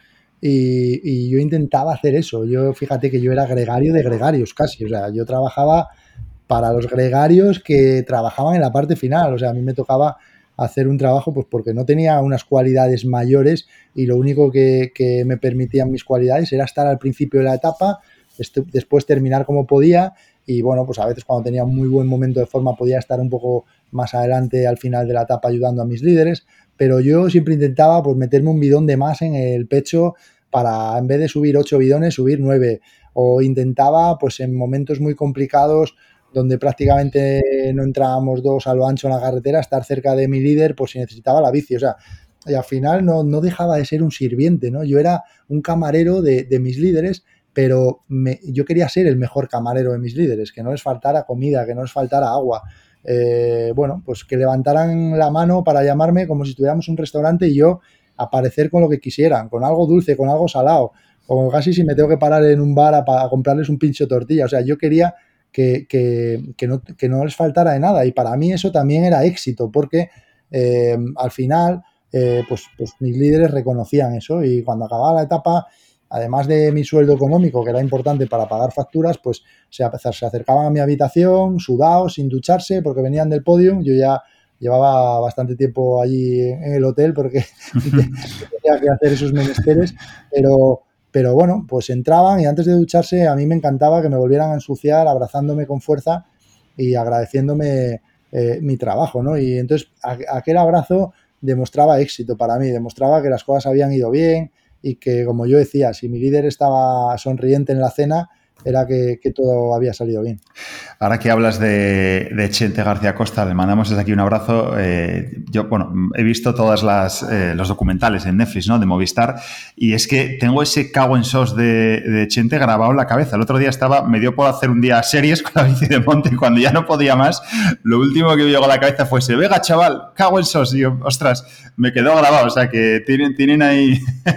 Y, y yo intentaba hacer eso. Yo, fíjate que yo era gregario de gregarios casi. O sea, yo trabajaba para los gregarios que trabajaban en la parte final. O sea, a mí me tocaba hacer un trabajo pues porque no tenía unas cualidades mayores y lo único que, que me permitían mis cualidades era estar al principio de la etapa, est- después terminar como podía y bueno, pues a veces cuando tenía un muy buen momento de forma podía estar un poco más adelante al final de la etapa ayudando a mis líderes, pero yo siempre intentaba pues meterme un bidón de más en el pecho para en vez de subir ocho bidones subir nueve, o intentaba pues en momentos muy complicados donde prácticamente no entrábamos dos a lo ancho en la carretera, estar cerca de mi líder por si necesitaba la bici. O sea, y al final no, no dejaba de ser un sirviente, ¿no? Yo era un camarero de, de mis líderes, pero me, yo quería ser el mejor camarero de mis líderes, que no les faltara comida, que no les faltara agua. Eh, bueno, pues que levantaran la mano para llamarme como si tuviéramos un restaurante y yo aparecer con lo que quisieran, con algo dulce, con algo salado, o casi si me tengo que parar en un bar a, a comprarles un pincho de tortilla. O sea, yo quería que, que, que, no, que no les faltara de nada. Y para mí eso también era éxito, porque eh, al final, eh, pues, pues mis líderes reconocían eso y cuando acababa la etapa, además de mi sueldo económico, que era importante para pagar facturas, pues se, se acercaban a mi habitación, sudados, sin ducharse, porque venían del podium. Yo ya llevaba bastante tiempo allí en el hotel porque tenía que hacer esos menesteres, pero... Pero bueno, pues entraban y antes de ducharse a mí me encantaba que me volvieran a ensuciar abrazándome con fuerza y agradeciéndome eh, mi trabajo, ¿no? Y entonces a, aquel abrazo demostraba éxito para mí, demostraba que las cosas habían ido bien y que, como yo decía, si mi líder estaba sonriente en la cena, era que, que todo había salido bien. Ahora que hablas de, de Chente García Costa, le mandamos desde aquí un abrazo. Eh, yo, bueno, he visto todos eh, los documentales en Netflix, ¿no? De Movistar, y es que tengo ese cago en sos de, de Chente grabado en la cabeza. El otro día estaba, me dio por hacer un día series con la bici de monte y cuando ya no podía más, lo último que me llegó a la cabeza fue ese, venga, chaval, cago en sos. Y yo, ostras, me quedó grabado. O sea, que tienen, tienen ahí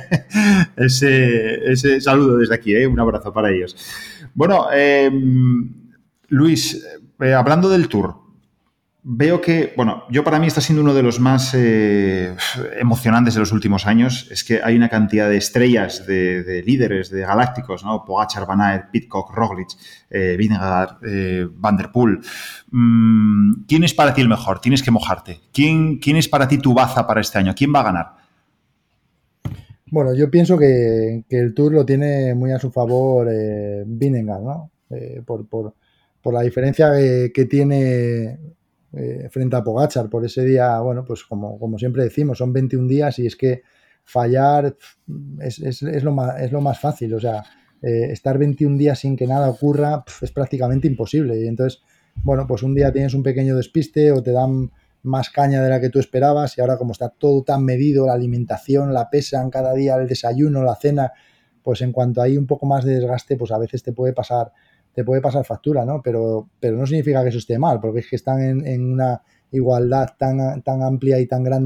ese, ese saludo desde aquí, ¿eh? Un abrazo para ellos. Bueno, eh, Luis, eh, hablando del Tour, veo que, bueno, yo para mí está siendo uno de los más eh, emocionantes de los últimos años. Es que hay una cantidad de estrellas, de, de líderes, de galácticos, ¿no? Pogačar, Van Aert, Pidcock, Roglic, eh, Vingegaard, eh, Van der Poel. Mm, ¿Quién es para ti el mejor? Tienes que mojarte. ¿Quién, quién es para ti tu baza para este año? ¿Quién va a ganar? Bueno, yo pienso que, que el Tour lo tiene muy a su favor eh, Vingegaard, ¿no? Eh, por, por, por la diferencia que, que tiene eh, frente a Pogačar por ese día. Bueno, pues como, como siempre decimos, son veintiún días y es que fallar es, es, es, lo, más, es lo más fácil. O sea, eh, estar veintiún días sin que nada ocurra es prácticamente imposible. Y entonces, bueno, pues un día tienes un pequeño despiste o te dan más caña de la que tú esperabas y ahora como está todo tan medido, la alimentación, la pesan cada día, el desayuno, la cena, pues en cuanto hay un poco más de desgaste, pues a veces te puede pasar, te puede pasar factura, ¿no? Pero, pero no significa que eso esté mal, porque es que están en, en una igualdad tan, tan amplia y tan grande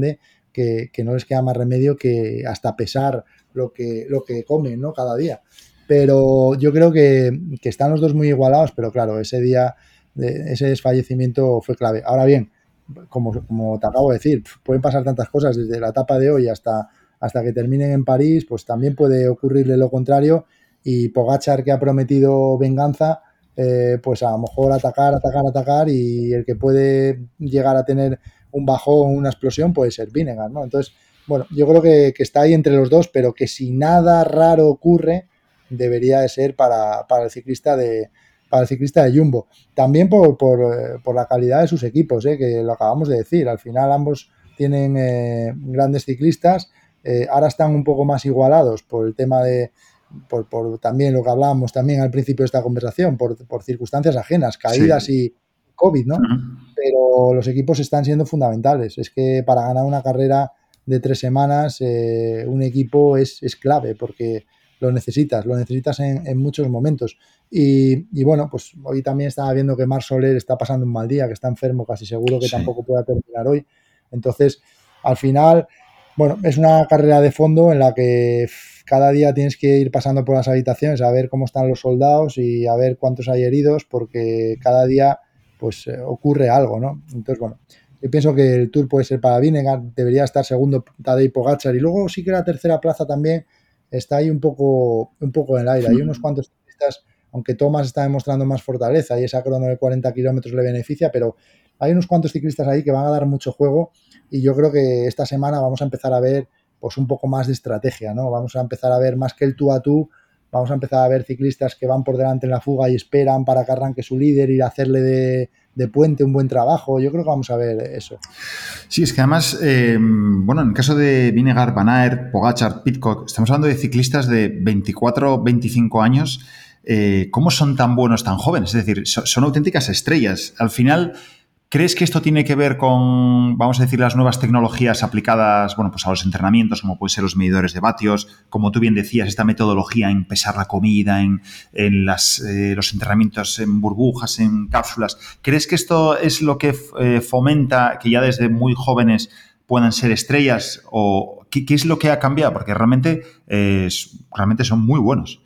que, que no les queda más remedio que hasta pesar lo que, lo que comen, ¿no? Cada día. Pero yo creo que, que están los dos muy igualados, pero claro, ese día, de, ese desfallecimiento fue clave. Ahora bien, como, como te acabo de decir, pueden pasar tantas cosas desde la etapa de hoy hasta, hasta que terminen en París, pues también puede ocurrirle lo contrario y Pogačar, que ha prometido venganza, eh, pues a lo mejor atacar, atacar, atacar y el que puede llegar a tener un bajón, una explosión, puede ser Vingegaard, ¿no? Entonces, bueno, yo creo que, que está ahí entre los dos, pero que si nada raro ocurre, debería de ser para, para el ciclista de para el ciclista de Jumbo. También por, por, por la calidad de sus equipos, ¿eh? Que lo acabamos de decir. Al final ambos tienen eh, grandes ciclistas. Eh, ahora están un poco más igualados por el tema de, por, por también lo que hablábamos también al principio de esta conversación, por, por circunstancias ajenas, caídas sí. y COVID, ¿no? Uh-huh. Pero los equipos están siendo fundamentales. Es que para ganar una carrera de tres semanas, eh, un equipo es, es clave porque lo necesitas, lo necesitas en, en muchos momentos. Y, y bueno, pues hoy también estaba viendo que Marc Soler está pasando un mal día, que está enfermo, casi seguro que sí. tampoco pueda terminar hoy. Entonces, al final, bueno, es una carrera de fondo en la que cada día tienes que ir pasando por las habitaciones a ver cómo están los soldados y a ver cuántos hay heridos, porque cada día pues eh, ocurre algo, ¿no? Entonces, bueno, yo pienso que el Tour puede ser para Vingegaard, debería estar segundo Tadej Pogačar y luego sí que la tercera plaza también está ahí un poco, un poco en el aire. Hay unos cuantos ciclistas, aunque Thomas está demostrando más fortaleza y esa crono de cuarenta kilómetros le beneficia, pero hay unos cuantos ciclistas ahí que van a dar mucho juego y yo creo que esta semana vamos a empezar a ver pues un poco más de estrategia, ¿no? Vamos a empezar a ver más que el tú a tú, vamos a empezar a ver ciclistas que van por delante en la fuga y esperan para que arranque su líder y hacerle de, de puente un buen trabajo. Yo creo que vamos a ver eso. Sí, es que además, eh, bueno, en el caso de Vingegaard, Van Aert, Pogačar, Pidcock, estamos hablando de ciclistas de veinticuatro, veinticinco años. Eh, ¿Cómo son tan buenos tan jóvenes? Es decir, son, son auténticas estrellas. Al final, ¿crees que esto tiene que ver con, vamos a decir, las nuevas tecnologías aplicadas, bueno, pues a los entrenamientos, como pueden ser los medidores de vatios, como tú bien decías, esta metodología en pesar la comida, en, en las, eh, los entrenamientos en burbujas, en cápsulas? ¿Crees que esto es lo que eh, fomenta que ya desde muy jóvenes puedan ser estrellas? ¿O qué, qué es lo que ha cambiado? Porque realmente, eh, realmente son muy buenos.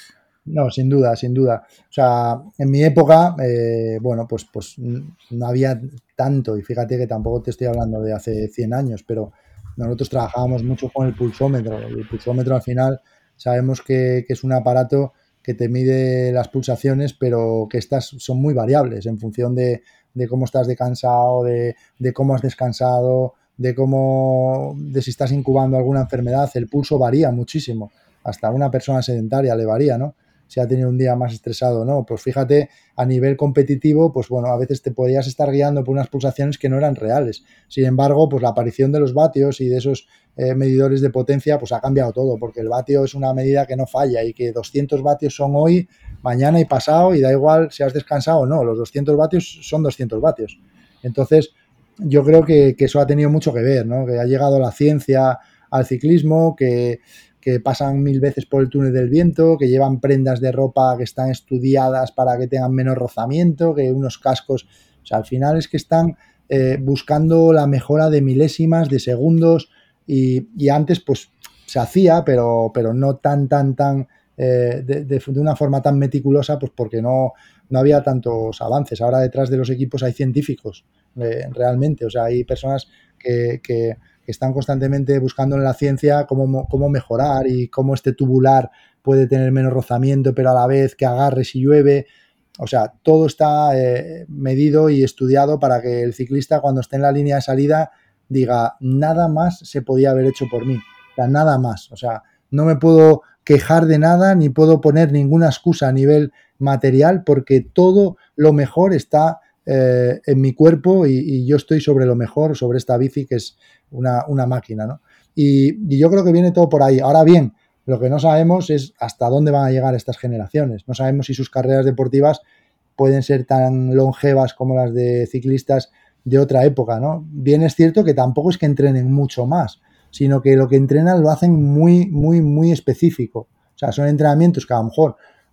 No, sin duda, sin duda. O sea, en mi época, eh, bueno, pues, pues no había tanto, y fíjate que tampoco te estoy hablando de hace cien años, pero nosotros trabajábamos mucho con el pulsómetro, y el pulsómetro al final sabemos que, que es un aparato que te mide las pulsaciones, pero que estas son muy variables en función de, de cómo estás de cansado, de, de cómo has descansado, de cómo, de si estás incubando alguna enfermedad. El pulso varía muchísimo, hasta una persona sedentaria le varía, ¿no? Si ha tenido un día más estresado o no. Pues fíjate, a nivel competitivo, pues bueno, a veces te podías estar guiando por unas pulsaciones que no eran reales. Sin embargo, pues la aparición de los vatios y de esos eh, medidores de potencia, pues ha cambiado todo, porque el vatio es una medida que no falla y que doscientos vatios son hoy, mañana y pasado, y da igual si has descansado o no, los doscientos vatios son doscientos vatios. Entonces, yo creo que, que eso ha tenido mucho que ver, ¿no? Que ha llegado la ciencia al ciclismo, que... que pasan mil veces por el túnel del viento, que llevan prendas de ropa que están estudiadas para que tengan menos rozamiento, que unos cascos... O sea, al final es que están eh, buscando la mejora de milésimas, de segundos, y, y antes pues se hacía, pero, pero no tan, tan, tan... Eh, de, de, de una forma tan meticulosa, pues porque no, no había tantos avances. Ahora detrás de los equipos hay científicos, eh, realmente. O sea, hay personas que... que están constantemente buscando en la ciencia cómo, cómo mejorar y cómo este tubular puede tener menos rozamiento, pero a la vez que agarre si llueve. O sea, todo está eh, medido y estudiado para que el ciclista, cuando esté en la línea de salida, diga, nada más se podía haber hecho por mí. O sea, nada más. O sea, no me puedo quejar de nada ni puedo poner ninguna excusa a nivel material porque todo lo mejor está eh, en mi cuerpo y, y yo estoy sobre lo mejor, sobre esta bici que es Una, una máquina, ¿no? Y, y yo creo que viene todo por ahí. Ahora bien, lo que no sabemos es hasta dónde van a llegar estas generaciones. No sabemos si sus carreras deportivas pueden ser tan longevas como las de ciclistas de otra época, ¿no? Bien es cierto que tampoco es que entrenen mucho más, sino que lo que entrenan lo hacen muy, muy, muy específico. O sea, son entrenamientos que a lo mejor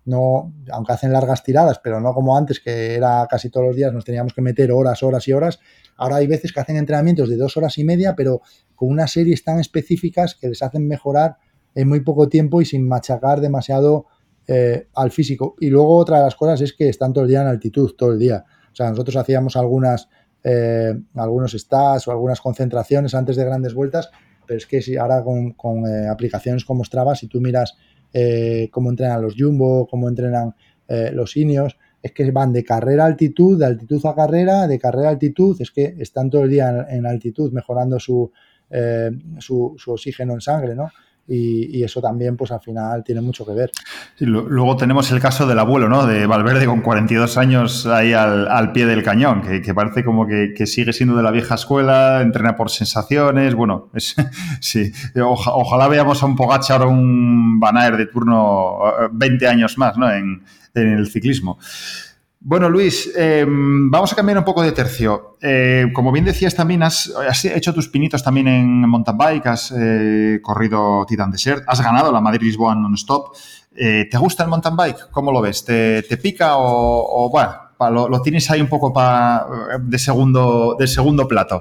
no, aunque hacen largas tiradas, pero no como antes, que era casi todos los días, nos teníamos que meter horas, horas y horas. Ahora hay veces que hacen entrenamientos de dos horas y media, pero con unas series tan específicas que les hacen mejorar en muy poco tiempo y sin machacar demasiado eh, al físico. Y luego otra de las cosas es que están todo el día en altitud, todo el día. O sea, nosotros hacíamos algunas, eh, algunos stats o algunas concentraciones antes de grandes vueltas, pero es que si ahora con, con eh, aplicaciones como Strava, si tú miras eh, cómo entrenan los jumbo, cómo entrenan eh, los Ineos, es que van de carrera a altitud, de altitud a carrera, de carrera a altitud, es que están todo el día en, en altitud mejorando su, eh, su, su oxígeno en sangre, ¿no? Y, y eso también, pues al final, tiene mucho que ver. Sí, lo, luego tenemos el caso del abuelo, ¿no? De Valverde con cuarenta y dos años ahí al, al pie del cañón, que, que parece como que, que sigue siendo de la vieja escuela, entrena por sensaciones, bueno, es, sí, oja, ojalá veamos a un Pogačar o un Van Aert de turno veinte años más, ¿no? En, en el ciclismo. Bueno, Luis, eh, vamos a cambiar un poco de tercio. Eh, como bien decías, también has, has hecho tus pinitos también en mountain bike, has eh, corrido Titan Desert, has ganado la Madrid-Lisboa non-stop. Eh, ¿Te gusta el mountain bike? ¿Cómo lo ves? ¿Te, te pica o, o bueno, pa, lo, lo tienes ahí un poco pa, de, segundo, de segundo plato?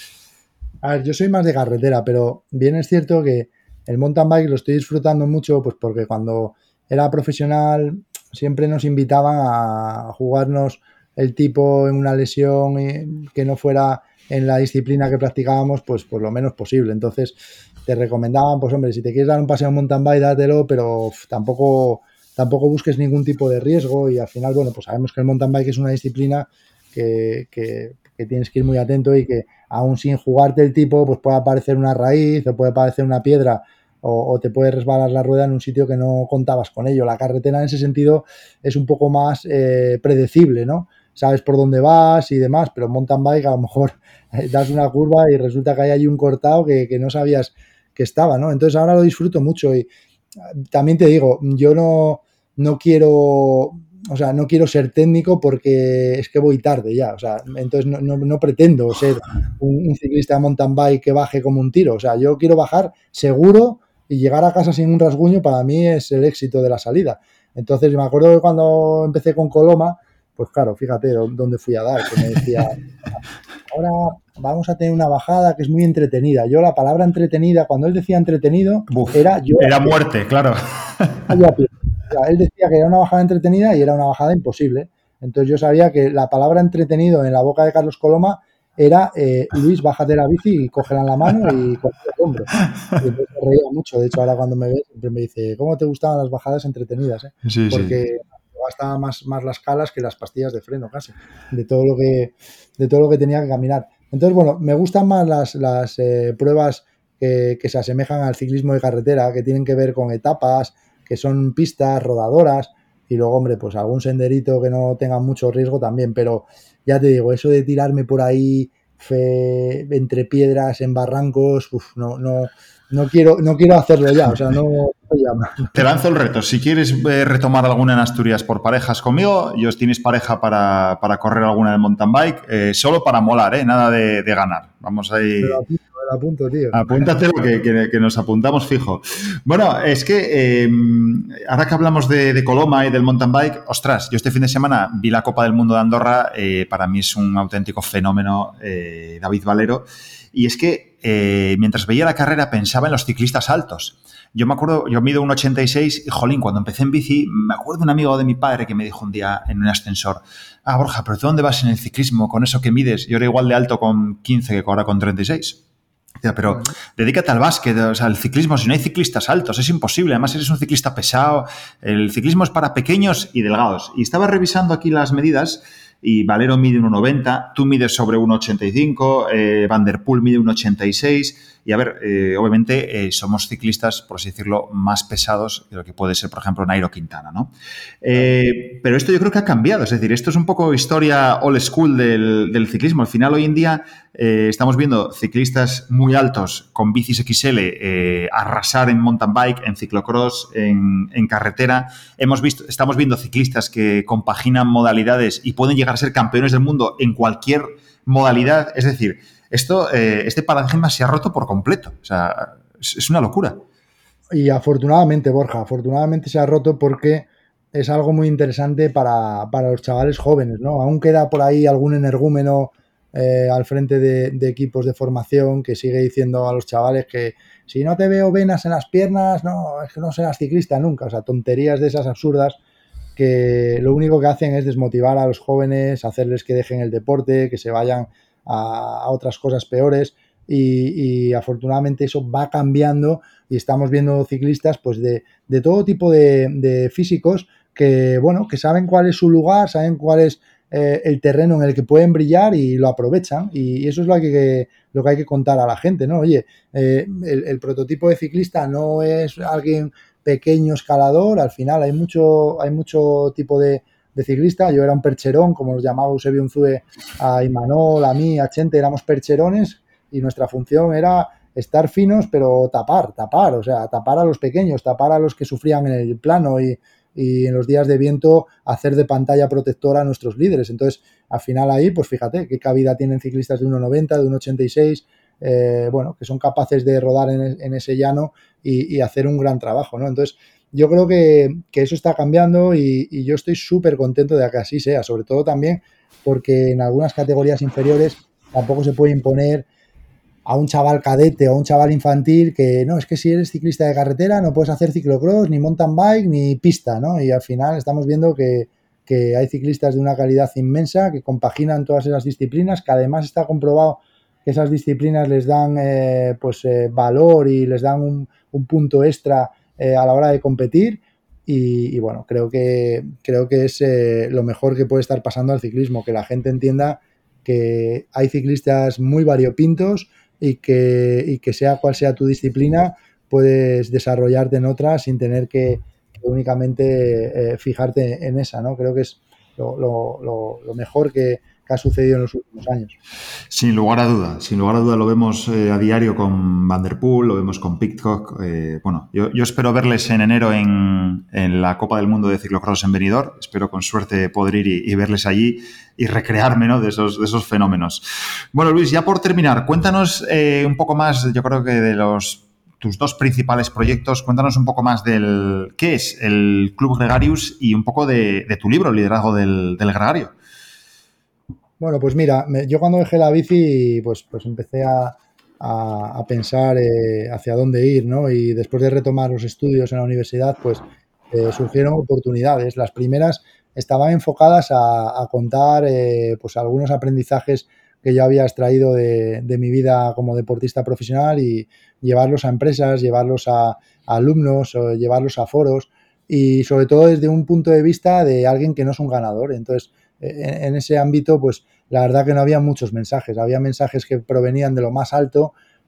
A ver, yo soy más de carretera, pero bien es cierto que el mountain bike lo estoy disfrutando mucho, pues porque cuando era profesional siempre nos invitaban a jugarnos el tipo en una lesión y que no fuera en la disciplina que practicábamos, pues, pues lo menos posible. Entonces te recomendaban, pues hombre, si te quieres dar un paseo en mountain bike, dátelo, pero uf, tampoco, tampoco busques ningún tipo de riesgo y al final, bueno, pues sabemos que el mountain bike es una disciplina que, que, que tienes que ir muy atento y que aún sin jugarte el tipo, pues puede aparecer una raíz o puede aparecer una piedra o, o te puede resbalar la rueda en un sitio que no contabas con ello. La carretera en ese sentido es un poco más eh, predecible, ¿no? Sabes por dónde vas y demás, pero en mountain bike a lo mejor das una curva y resulta que hay ahí un cortado que, que no sabías que estaba, ¿no? Entonces ahora lo disfruto mucho y también te digo, yo no, no quiero, o sea, no quiero ser técnico porque es que voy tarde ya, o sea, entonces no, no, no pretendo ser un, un ciclista de mountain bike que baje como un tiro, o sea, yo quiero bajar seguro y llegar a casa sin un rasguño para mí es el éxito de la salida. Entonces me acuerdo que cuando empecé con Coloma, pues claro, fíjate dónde fui a dar, que me decía, ahora vamos a tener una bajada que es muy entretenida. Yo la palabra entretenida, cuando él decía entretenido, Uf, era yo. Era muerte, claro. Yo a pie. O sea, él decía que era una bajada entretenida y era una bajada imposible. Entonces yo sabía que la palabra entretenido en la boca de Carlos Coloma era eh, Luis, bájate la bici y cógela en la mano y cógela el hombro. Y entonces me reía mucho. De hecho, ahora cuando me ve siempre me dice, ¿cómo te gustaban las bajadas entretenidas? ¿Eh? Sí, Porque sí. gastaba más, más las calas que las pastillas de freno casi, de todo lo que, de todo lo que tenía que caminar. Entonces, bueno, me gustan más las, las eh, pruebas que, que se asemejan al ciclismo de carretera, que tienen que ver con etapas, que son pistas, rodadoras, y luego, hombre, pues algún senderito que no tenga mucho riesgo también, pero ya te digo, eso de tirarme por ahí fe, entre piedras, en barrancos, uf, no, no, no quiero, no quiero hacerlo ya, o sea, no me llama. Te lanzo el reto. Si quieres eh, retomar alguna en Asturias por parejas conmigo, y os tienes pareja para, para correr alguna de mountain bike, eh, solo para molar, ¿eh? Nada de, de ganar. Vamos ahí. Me lo apunto, me lo apunto, tío. Apúntatelo, que, que, que nos apuntamos fijo. Bueno, es que eh, ahora que hablamos de, de Coloma y del mountain bike, ostras, yo este fin de semana vi la Copa del Mundo de Andorra, eh, para mí es un auténtico fenómeno, eh, David Valero, y es que eh, mientras veía la carrera pensaba en los ciclistas altos. Yo me acuerdo, yo mido un ochenta y seis y, jolín, cuando empecé en bici, me acuerdo de un amigo de mi padre que me dijo un día en un ascensor, ah, Borja, ¿pero tú dónde vas en el ciclismo con eso que mides? Yo era igual de alto con quince que ahora con treinta y seis. Pero dedícate al básquet, o sea, el ciclismo, si no hay ciclistas altos, es imposible. Además, eres un ciclista pesado. El ciclismo es para pequeños y delgados. Y estaba revisando aquí las medidas y Valero mide uno noventa, tú mides sobre uno ochenta y cinco, eh, Van der Poel mide uno ochenta y seis. Y a ver, eh, obviamente eh, somos ciclistas, por así decirlo, más pesados que lo que puede ser, por ejemplo, Nairo Quintana, ¿no? Eh, pero esto yo creo que ha cambiado. Es decir, esto es un poco historia old school del, del ciclismo. Al final, hoy en día, eh, estamos viendo ciclistas muy altos con bicis X L eh, arrasar en mountain bike, en ciclocross, en, en carretera. Hemos visto, estamos viendo ciclistas que compaginan modalidades y pueden llegar a ser campeones del mundo en cualquier modalidad. Es decir, esto, eh, este paradigma se ha roto por completo. O sea, es, es una locura. Y afortunadamente, Borja, afortunadamente se ha roto porque es algo muy interesante para, para los chavales jóvenes, ¿no? Aún queda por ahí algún energúmeno eh, al frente de, de equipos de formación que sigue diciendo a los chavales que si no te veo venas en las piernas, no, es que no serás ciclista nunca. O sea, tonterías de esas absurdas que lo único que hacen es desmotivar a los jóvenes, hacerles que dejen el deporte, que se vayan a, a otras cosas peores. Y, y afortunadamente eso va cambiando y estamos viendo ciclistas pues de, de todo tipo de, de físicos que, bueno, que saben cuál es su lugar, saben cuál es eh, el terreno en el que pueden brillar y lo aprovechan. Y, y eso es lo que, que, lo que hay que contar a la gente, ¿no? Oye, eh, el, el prototipo de ciclista no es alguien pequeño escalador, al final hay mucho, hay mucho tipo de, de ciclista. Yo era un percherón, como los llamaba Eusebio Unzue a Imanol, a mí, a Chente, éramos percherones y nuestra función era estar finos, pero tapar, tapar, o sea, tapar a los pequeños, tapar a los que sufrían en el plano y, y en los días de viento hacer de pantalla protectora a nuestros líderes. Entonces, al final ahí, pues fíjate, qué cabida tienen ciclistas de uno ochenta, de uno ochenta y seis, eh, bueno, que son capaces de rodar en, en ese llano y, y hacer un gran trabajo, ¿no? Entonces, yo creo que, que eso está cambiando y, y yo estoy súper contento de que así sea, sobre todo también porque en algunas categorías inferiores tampoco se puede imponer a un chaval cadete o a un chaval infantil que no, es que si eres ciclista de carretera no puedes hacer ciclocross, ni mountain bike, ni pista, ¿no? Y al final estamos viendo que, que hay ciclistas de una calidad inmensa que compaginan todas esas disciplinas, que además está comprobado que esas disciplinas les dan eh, pues eh, valor y les dan un, un punto extra eh, a la hora de competir. Y, y bueno, creo que, creo que es eh, lo mejor que puede estar pasando al ciclismo, que la gente entienda que hay ciclistas muy variopintos y que, y que sea cual sea tu disciplina, puedes desarrollarte en otra sin tener que, que únicamente eh, fijarte en esa, ¿no? Creo que es lo, lo, lo, lo mejor que, que ha sucedido en los últimos años. Sin lugar a duda, sin lugar a duda lo vemos eh, a diario con Van der Poel, lo vemos con Pidcock. Eh, bueno, yo, yo espero verles en enero en, en la Copa del Mundo de Ciclocross en Benidorm. Espero con suerte poder ir y, y verles allí y recrearme, ¿no?, de esos, de esos fenómenos. Bueno, Luis, ya por terminar, cuéntanos eh, un poco más, yo creo que de los tus dos principales proyectos. Cuéntanos un poco más del qué es el Club Gregarius y un poco de, de tu libro, el liderazgo del, del gregario. Bueno, pues mira, me, yo cuando dejé la bici, pues, pues empecé a, a, a pensar eh, hacia dónde ir, ¿no? Y después de retomar los estudios en la universidad, pues eh, surgieron oportunidades. Las primeras estaban enfocadas a, a contar eh, pues algunos aprendizajes que yo había extraído de, de mi vida como deportista profesional y llevarlos a empresas, llevarlos a, a alumnos, o llevarlos a foros y sobre todo desde un punto de vista de alguien que no es un ganador. Entonces, en ese ámbito, pues la verdad que no había muchos mensajes. Había mensajes que provenían de lo más alto,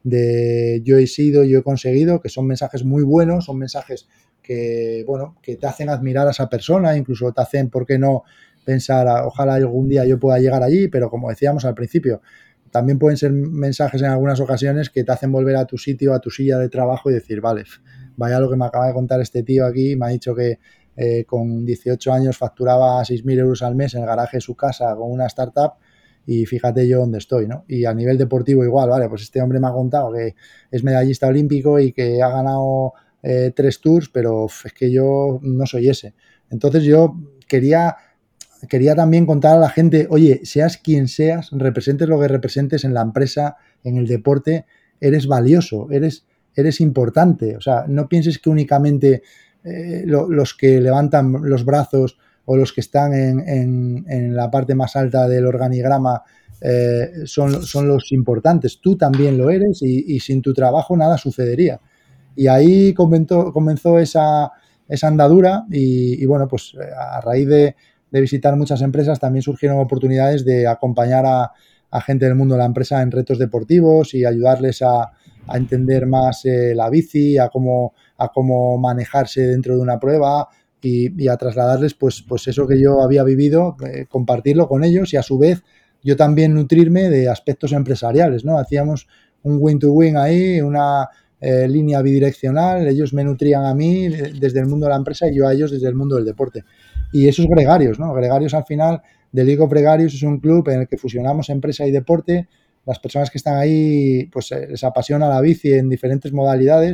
de yo he sido, yo he conseguido, que son mensajes muy buenos, son mensajes que, bueno, que te hacen admirar a esa persona, incluso te hacen, ¿por qué no?, pensar, ojalá algún día yo pueda llegar allí, pero como decíamos al principio, también pueden ser mensajes en algunas ocasiones que te hacen volver a tu sitio, a tu silla de trabajo y decir, vale, vaya lo que me acaba de contar este tío aquí, me ha dicho que Eh, con dieciocho años facturaba seis mil euros al mes en el garaje de su casa con una startup y fíjate yo dónde estoy, ¿no? Y a nivel deportivo igual, vale, pues este hombre me ha contado que es medallista olímpico y que ha ganado eh, tres tours, pero uf, es que yo no soy ese. Entonces yo quería, quería también contar a la gente, oye, seas quien seas, representes lo que representes en la empresa, en el deporte, eres valioso, eres, eres importante. O sea, no pienses que únicamente Eh, lo, los que levantan los brazos o los que están en, en, en la parte más alta del organigrama eh, son, son los importantes. Tú también lo eres y, y sin tu trabajo nada sucedería. Y ahí comenzó, comenzó esa, esa andadura y, y bueno, pues a raíz de, de visitar muchas empresas también surgieron oportunidades de acompañar a, a gente del mundo de la empresa en retos deportivos y ayudarles a, a entender más eh, la bici, a cómo, a cómo manejarse dentro de una prueba y, y a trasladarles pues, pues eso que yo había vivido, eh, compartirlo con ellos y a su vez yo también nutrirme de aspectos empresariales, ¿no? Hacíamos un win-to-win ahí, una eh, línea bidireccional, ellos me nutrían a mí desde el mundo de la empresa y yo a ellos desde el mundo del deporte. Y esos gregarios, ¿no? Gregarios al final, The League of Gregarious es un club en el que fusionamos empresa y deporte. Las personas que están ahí pues les apasiona la bici en diferentes modalidades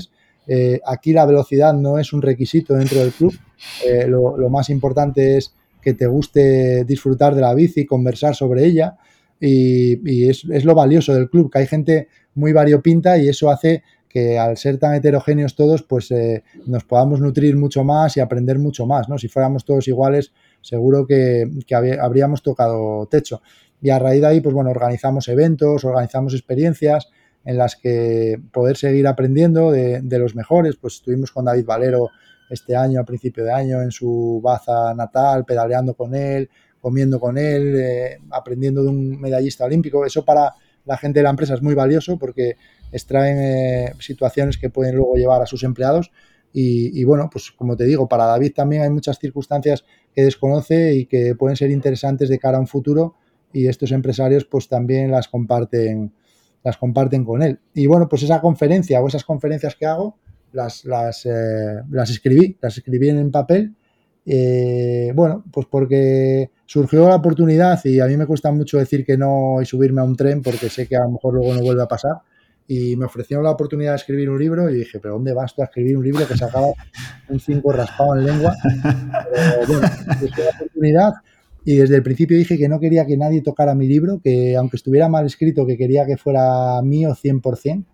Eh, aquí la velocidad no es un requisito dentro del club. Eh, lo, lo más importante es que te guste disfrutar de la bici, conversar sobre ella, y, y es, es lo valioso del club, que hay gente muy variopinta y eso hace que al ser tan heterogéneos todos, pues eh, nos podamos nutrir mucho más y aprender mucho más, ¿no? Si fuéramos todos iguales, seguro que, que habríamos tocado techo. Y a raíz de ahí, pues bueno, organizamos eventos, organizamos experiencias en las que poder seguir aprendiendo de, de los mejores. Pues estuvimos con David Valero este año, a principio de año, en su baza natal, pedaleando con él, comiendo con él, eh, aprendiendo de un medallista olímpico. Eso para la gente de la empresa es muy valioso porque extraen eh, situaciones que pueden luego llevar a sus empleados y, y bueno, pues como te digo, para David también hay muchas circunstancias que desconoce y que pueden ser interesantes de cara a un futuro y estos empresarios pues también las comparten las comparten con él. Y bueno, pues esa conferencia o esas conferencias que hago las, las, eh, las escribí, las escribí en papel. Eh, bueno, pues porque surgió la oportunidad y a mí me cuesta mucho decir que no y subirme a un tren porque sé que a lo mejor luego no vuelve a pasar y me ofrecieron la oportunidad de escribir un libro y dije, pero ¿dónde vas tú a escribir un libro que se acaba un cinco raspado en lengua? Pero bueno, surgió la oportunidad y desde el principio dije que no quería que nadie tocara mi libro, que aunque estuviera mal escrito, que quería que fuera mío cien por ciento.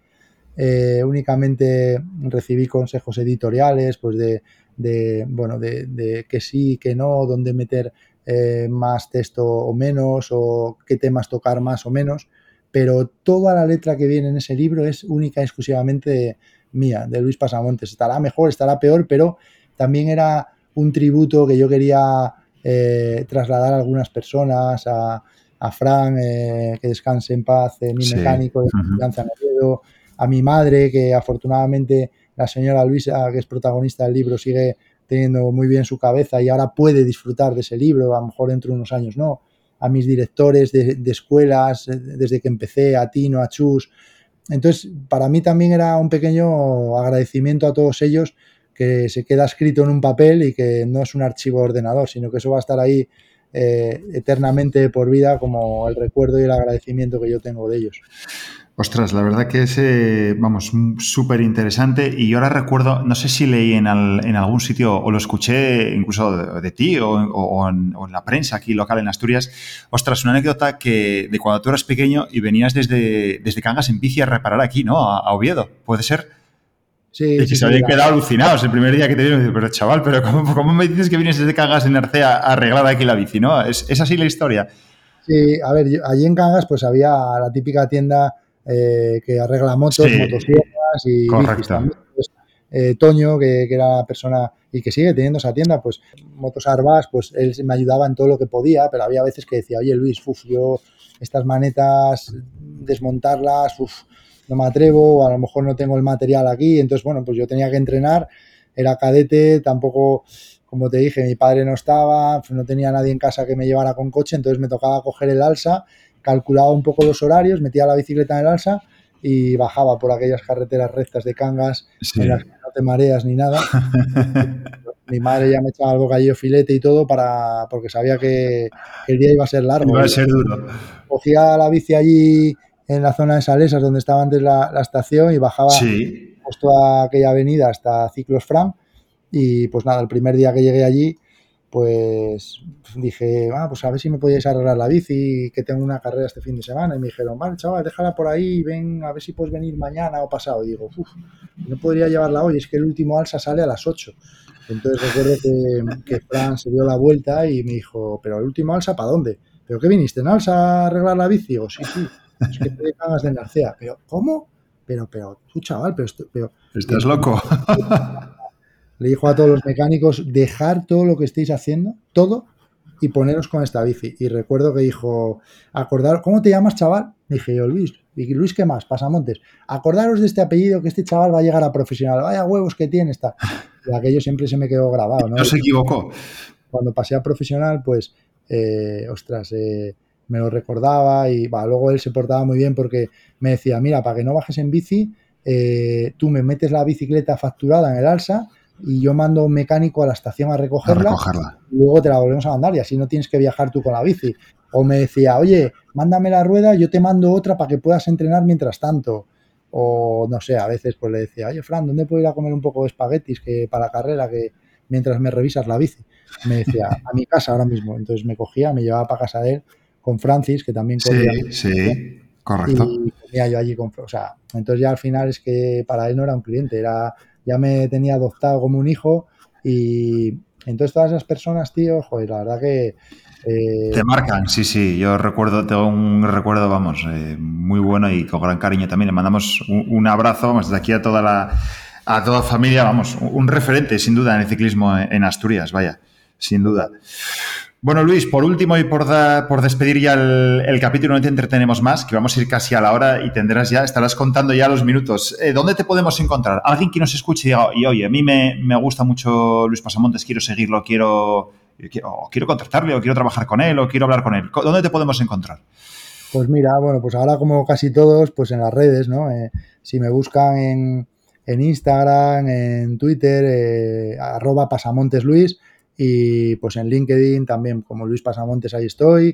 Eh, únicamente recibí consejos editoriales, pues de, de bueno, de, de que sí, que no, dónde meter eh, más texto o menos, o qué temas tocar más o menos, pero toda la letra que viene en ese libro es única y exclusivamente mía, de Luis Pasamontes. Estará mejor, estará peor, pero también era un tributo que yo quería eh, trasladar a algunas personas, a, a Fran, eh, que descanse en paz, eh, mi sí. mecánico de confianza en Oviedo, a mi madre, que afortunadamente la señora Luisa, que es protagonista del libro, sigue teniendo muy bien su cabeza y ahora puede disfrutar de ese libro, a lo mejor dentro de unos años no, a mis directores de, de escuelas, desde que empecé, a Tino, a Chus. Entonces, para mí también era un pequeño agradecimiento a todos ellos, que se queda escrito en un papel y que no es un archivo de ordenador, sino que eso va a estar ahí eh, eternamente por vida como el recuerdo y el agradecimiento que yo tengo de ellos. Ostras, la verdad que es, eh, vamos, súper interesante y yo ahora recuerdo, no sé si leí en, al, en algún sitio o lo escuché incluso de, de ti o, o, o, en, o en la prensa aquí local en Asturias, ostras, una anécdota que de cuando tú eras pequeño y venías desde, desde Cangas en bici a reparar aquí, ¿no? A, a Oviedo, ¿puede ser? Sí, y que sí, se habían sí, quedado alucinados el primer día que te vieron, pero chaval, pero ¿cómo, cómo me dices que vienes desde Cangas en Arcea a arreglar aquí la bici, no? ¿Es, es así la historia? Sí, a ver, yo, allí en Cangas pues había la típica tienda Eh, que arregla motos, sí, motosierras y correcto. bicis también. Pues, eh, Toño, que, que era la persona y que sigue teniendo esa tienda, pues Motos Arbas, pues él me ayudaba en todo lo que podía, pero había veces que decía, oye Luis, uf, yo estas manetas, desmontarlas, uf, no me atrevo, a lo mejor no tengo el material aquí, entonces bueno, pues yo tenía que entrenar, era cadete, tampoco, como te dije, mi padre no estaba, no tenía nadie en casa que me llevara con coche, entonces me tocaba coger el alsa, calculaba un poco los horarios, metía la bicicleta en el alsa y bajaba por aquellas carreteras rectas de Cangas, sí, en las que no te mareas ni nada. Mi madre ya me echaba el bocadillo filete y todo para porque sabía que, que el día iba a ser largo. Iba a ser duro. Cogía la bici allí en la zona de Salesas, donde estaba antes la, la estación, y bajaba sí. pues, toda aquella avenida hasta Ciclos Fran. Y pues nada, el primer día que llegué allí, pues dije, ah, pues a ver si me podíais arreglar la bici, que tengo una carrera este fin de semana. Y me dijeron, vale, chaval, déjala por ahí, ven, a ver si puedes venir mañana o pasado. Y digo, uff, no podría llevarla hoy, es que el último alsa sale a las ocho. Entonces recuerdo que, que Fran se dio la vuelta y me dijo, pero el último alsa, ¿para dónde? ¿Pero qué viniste, en alsa a arreglar la bici? Digo, sí, sí, es que te cagas de Narcea. ¿Pero cómo? Pero, pero, tú, chaval, pero... pero ¿Estás loco? Le dijo a todos los mecánicos, dejar todo lo que estéis haciendo, todo, y poneros con esta bici. Y recuerdo que dijo, acordar, ¿cómo te llamas, chaval? Dije yo, Luis. Y Luis, ¿qué más? Pasamontes. Acordaros de este apellido, que este chaval va a llegar a profesional. Vaya huevos que tiene esta. Y aquello siempre se me quedó grabado, ¿no? No se equivocó. Cuando pasé a profesional, pues, eh, ostras, eh, me lo recordaba y bah, luego él se portaba muy bien porque me decía, mira, para que no bajes en bici, eh, tú me metes la bicicleta facturada en el alsa y yo mando a un mecánico a la estación a recogerla, a recogerla y luego te la volvemos a mandar y así no tienes que viajar tú con la bici. O me decía, oye, mándame la rueda, yo te mando otra para que puedas entrenar mientras tanto. o no sé, a veces pues le decía, oye, Fran, ¿dónde puedo ir a comer un poco de espaguetis que para la carrera, que mientras me revisas la bici? Me decía, a mi casa ahora mismo. Entonces me cogía, me llevaba para casa de él con Francis, que también corría. Sí, sí, correcto. Y comía yo allí con... O sea, entonces ya al final es que para él no era un cliente, era ya me tenía adoptado como un hijo y entonces todas esas personas, tío, joder, la verdad que... Eh... Te marcan, sí, sí. Yo recuerdo, tengo un recuerdo, vamos, eh, muy bueno y con gran cariño también. Le mandamos un, un abrazo, vamos, desde aquí a toda la a toda familia, vamos, un referente sin duda en el ciclismo en Asturias, vaya, sin duda. Bueno, Luis, por último y por, da, por despedir ya el, el capítulo, no te entretenemos más, que vamos a ir casi a la hora y tendrás ya, estarás contando ya los minutos. Eh, ¿Dónde te podemos encontrar? Alguien que nos escuche y diga, y oye, a mí me, me gusta mucho Luis Pasamontes, quiero seguirlo, quiero, quiero, o quiero contratarle, o quiero trabajar con él, o quiero hablar con él. ¿Dónde te podemos encontrar? Pues mira, bueno, pues ahora como casi todos, pues en las redes, ¿no? Eh, si me buscan en, en Instagram, en Twitter, eh, arroba pasamontesluis, y pues en LinkedIn también como Luis Pasamontes, ahí estoy,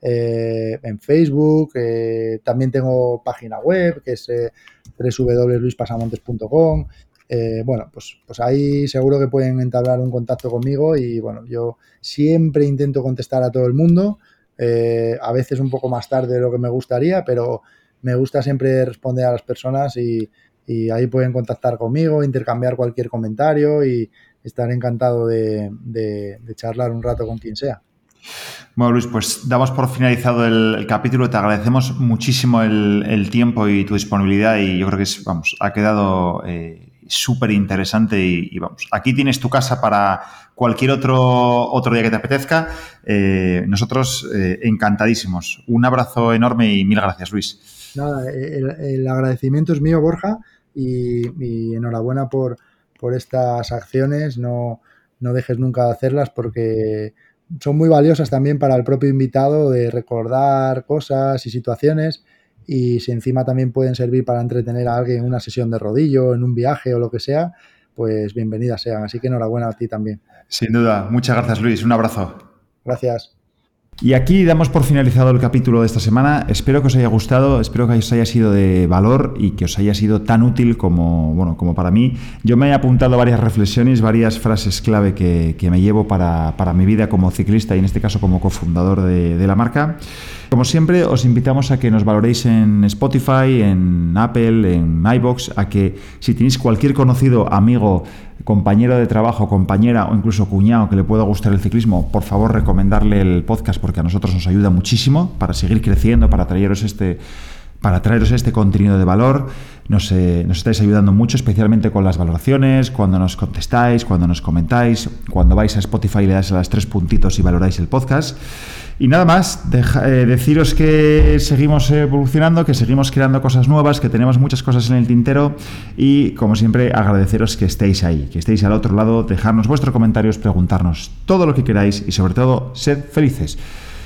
eh, en Facebook, eh, también tengo página web que es eh, doble u doble u doble u punto luis pasamontes punto com. Eh, bueno, pues, pues ahí seguro que pueden entablar un contacto conmigo y bueno, yo siempre intento contestar a todo el mundo, eh, a veces un poco más tarde de lo que me gustaría, pero me gusta siempre responder a las personas y, y ahí pueden contactar conmigo, intercambiar cualquier comentario y estaré encantado de, de, de charlar un rato con quien sea. Bueno, Luis, pues damos por finalizado el, el capítulo. Te agradecemos muchísimo el, el tiempo y tu disponibilidad y yo creo que es, vamos, ha quedado eh, súper interesante y, y vamos, aquí tienes tu casa para cualquier otro, otro día que te apetezca. Eh, nosotros eh, encantadísimos. Un abrazo enorme y mil gracias, Luis. Nada, el, el agradecimiento es mío, Borja, y, y enhorabuena por por estas acciones, no, no dejes nunca de hacerlas porque son muy valiosas también para el propio invitado de recordar cosas y situaciones y si encima también pueden servir para entretener a alguien en una sesión de rodillo, en un viaje o lo que sea, pues bienvenidas sean. Así que enhorabuena a ti también. Sin duda. Muchas gracias, Luis. Un abrazo. Gracias. Y aquí damos por finalizado el capítulo de esta semana. Espero que os haya gustado, espero que os haya sido de valor y que os haya sido tan útil como, bueno, como para mí. Yo me he apuntado varias reflexiones, varias frases clave que, que me llevo para, para mi vida como ciclista y en este caso como cofundador de, de la marca. Como siempre, os invitamos a que nos valoréis en Spotify, en Apple, en iVoox, a que si tenéis cualquier conocido, amigo, compañero de trabajo, compañera o incluso cuñado que le pueda gustar el ciclismo, por favor recomendarle el podcast porque a nosotros nos ayuda muchísimo para seguir creciendo, para traeros este, para traeros este contenido de valor. Nos, eh, nos estáis ayudando mucho, especialmente con las valoraciones, cuando nos contestáis, cuando nos comentáis, cuando vais a Spotify y le dais a las tres puntitos y valoráis el podcast. Y nada más, deja, eh, deciros que seguimos evolucionando, que seguimos creando cosas nuevas, que tenemos muchas cosas en el tintero y, como siempre, agradeceros que estéis ahí, que estéis al otro lado, dejarnos vuestros comentarios, preguntarnos todo lo que queráis y, sobre todo, sed felices.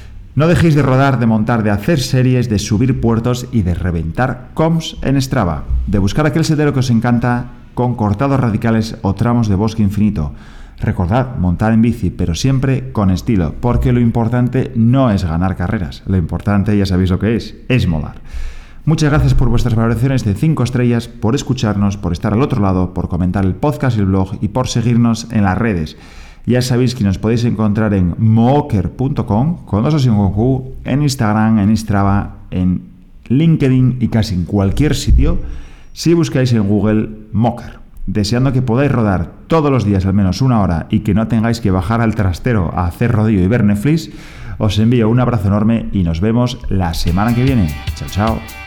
No dejéis de rodar, de montar, de hacer series, de subir puertos y de reventar coms en Strava, de buscar aquel sendero que os encanta con cortados radicales o tramos de bosque infinito. Recordad, montar en bici, pero siempre con estilo, porque lo importante no es ganar carreras, lo importante, ya sabéis lo que es, es molar. Muchas gracias por vuestras valoraciones de cinco estrellas, por escucharnos, por estar al otro lado, por comentar el podcast y el blog y por seguirnos en las redes. Ya sabéis que nos podéis encontrar en mooker punto com, con dos o con Q, en Instagram, en Strava, en LinkedIn y casi en cualquier sitio, si buscáis en Google Mooker. Deseando que podáis rodar todos los días al menos una hora y que no tengáis que bajar al trastero a hacer rodillo y ver Netflix, os envío un abrazo enorme y nos vemos la semana que viene. Chao, chao.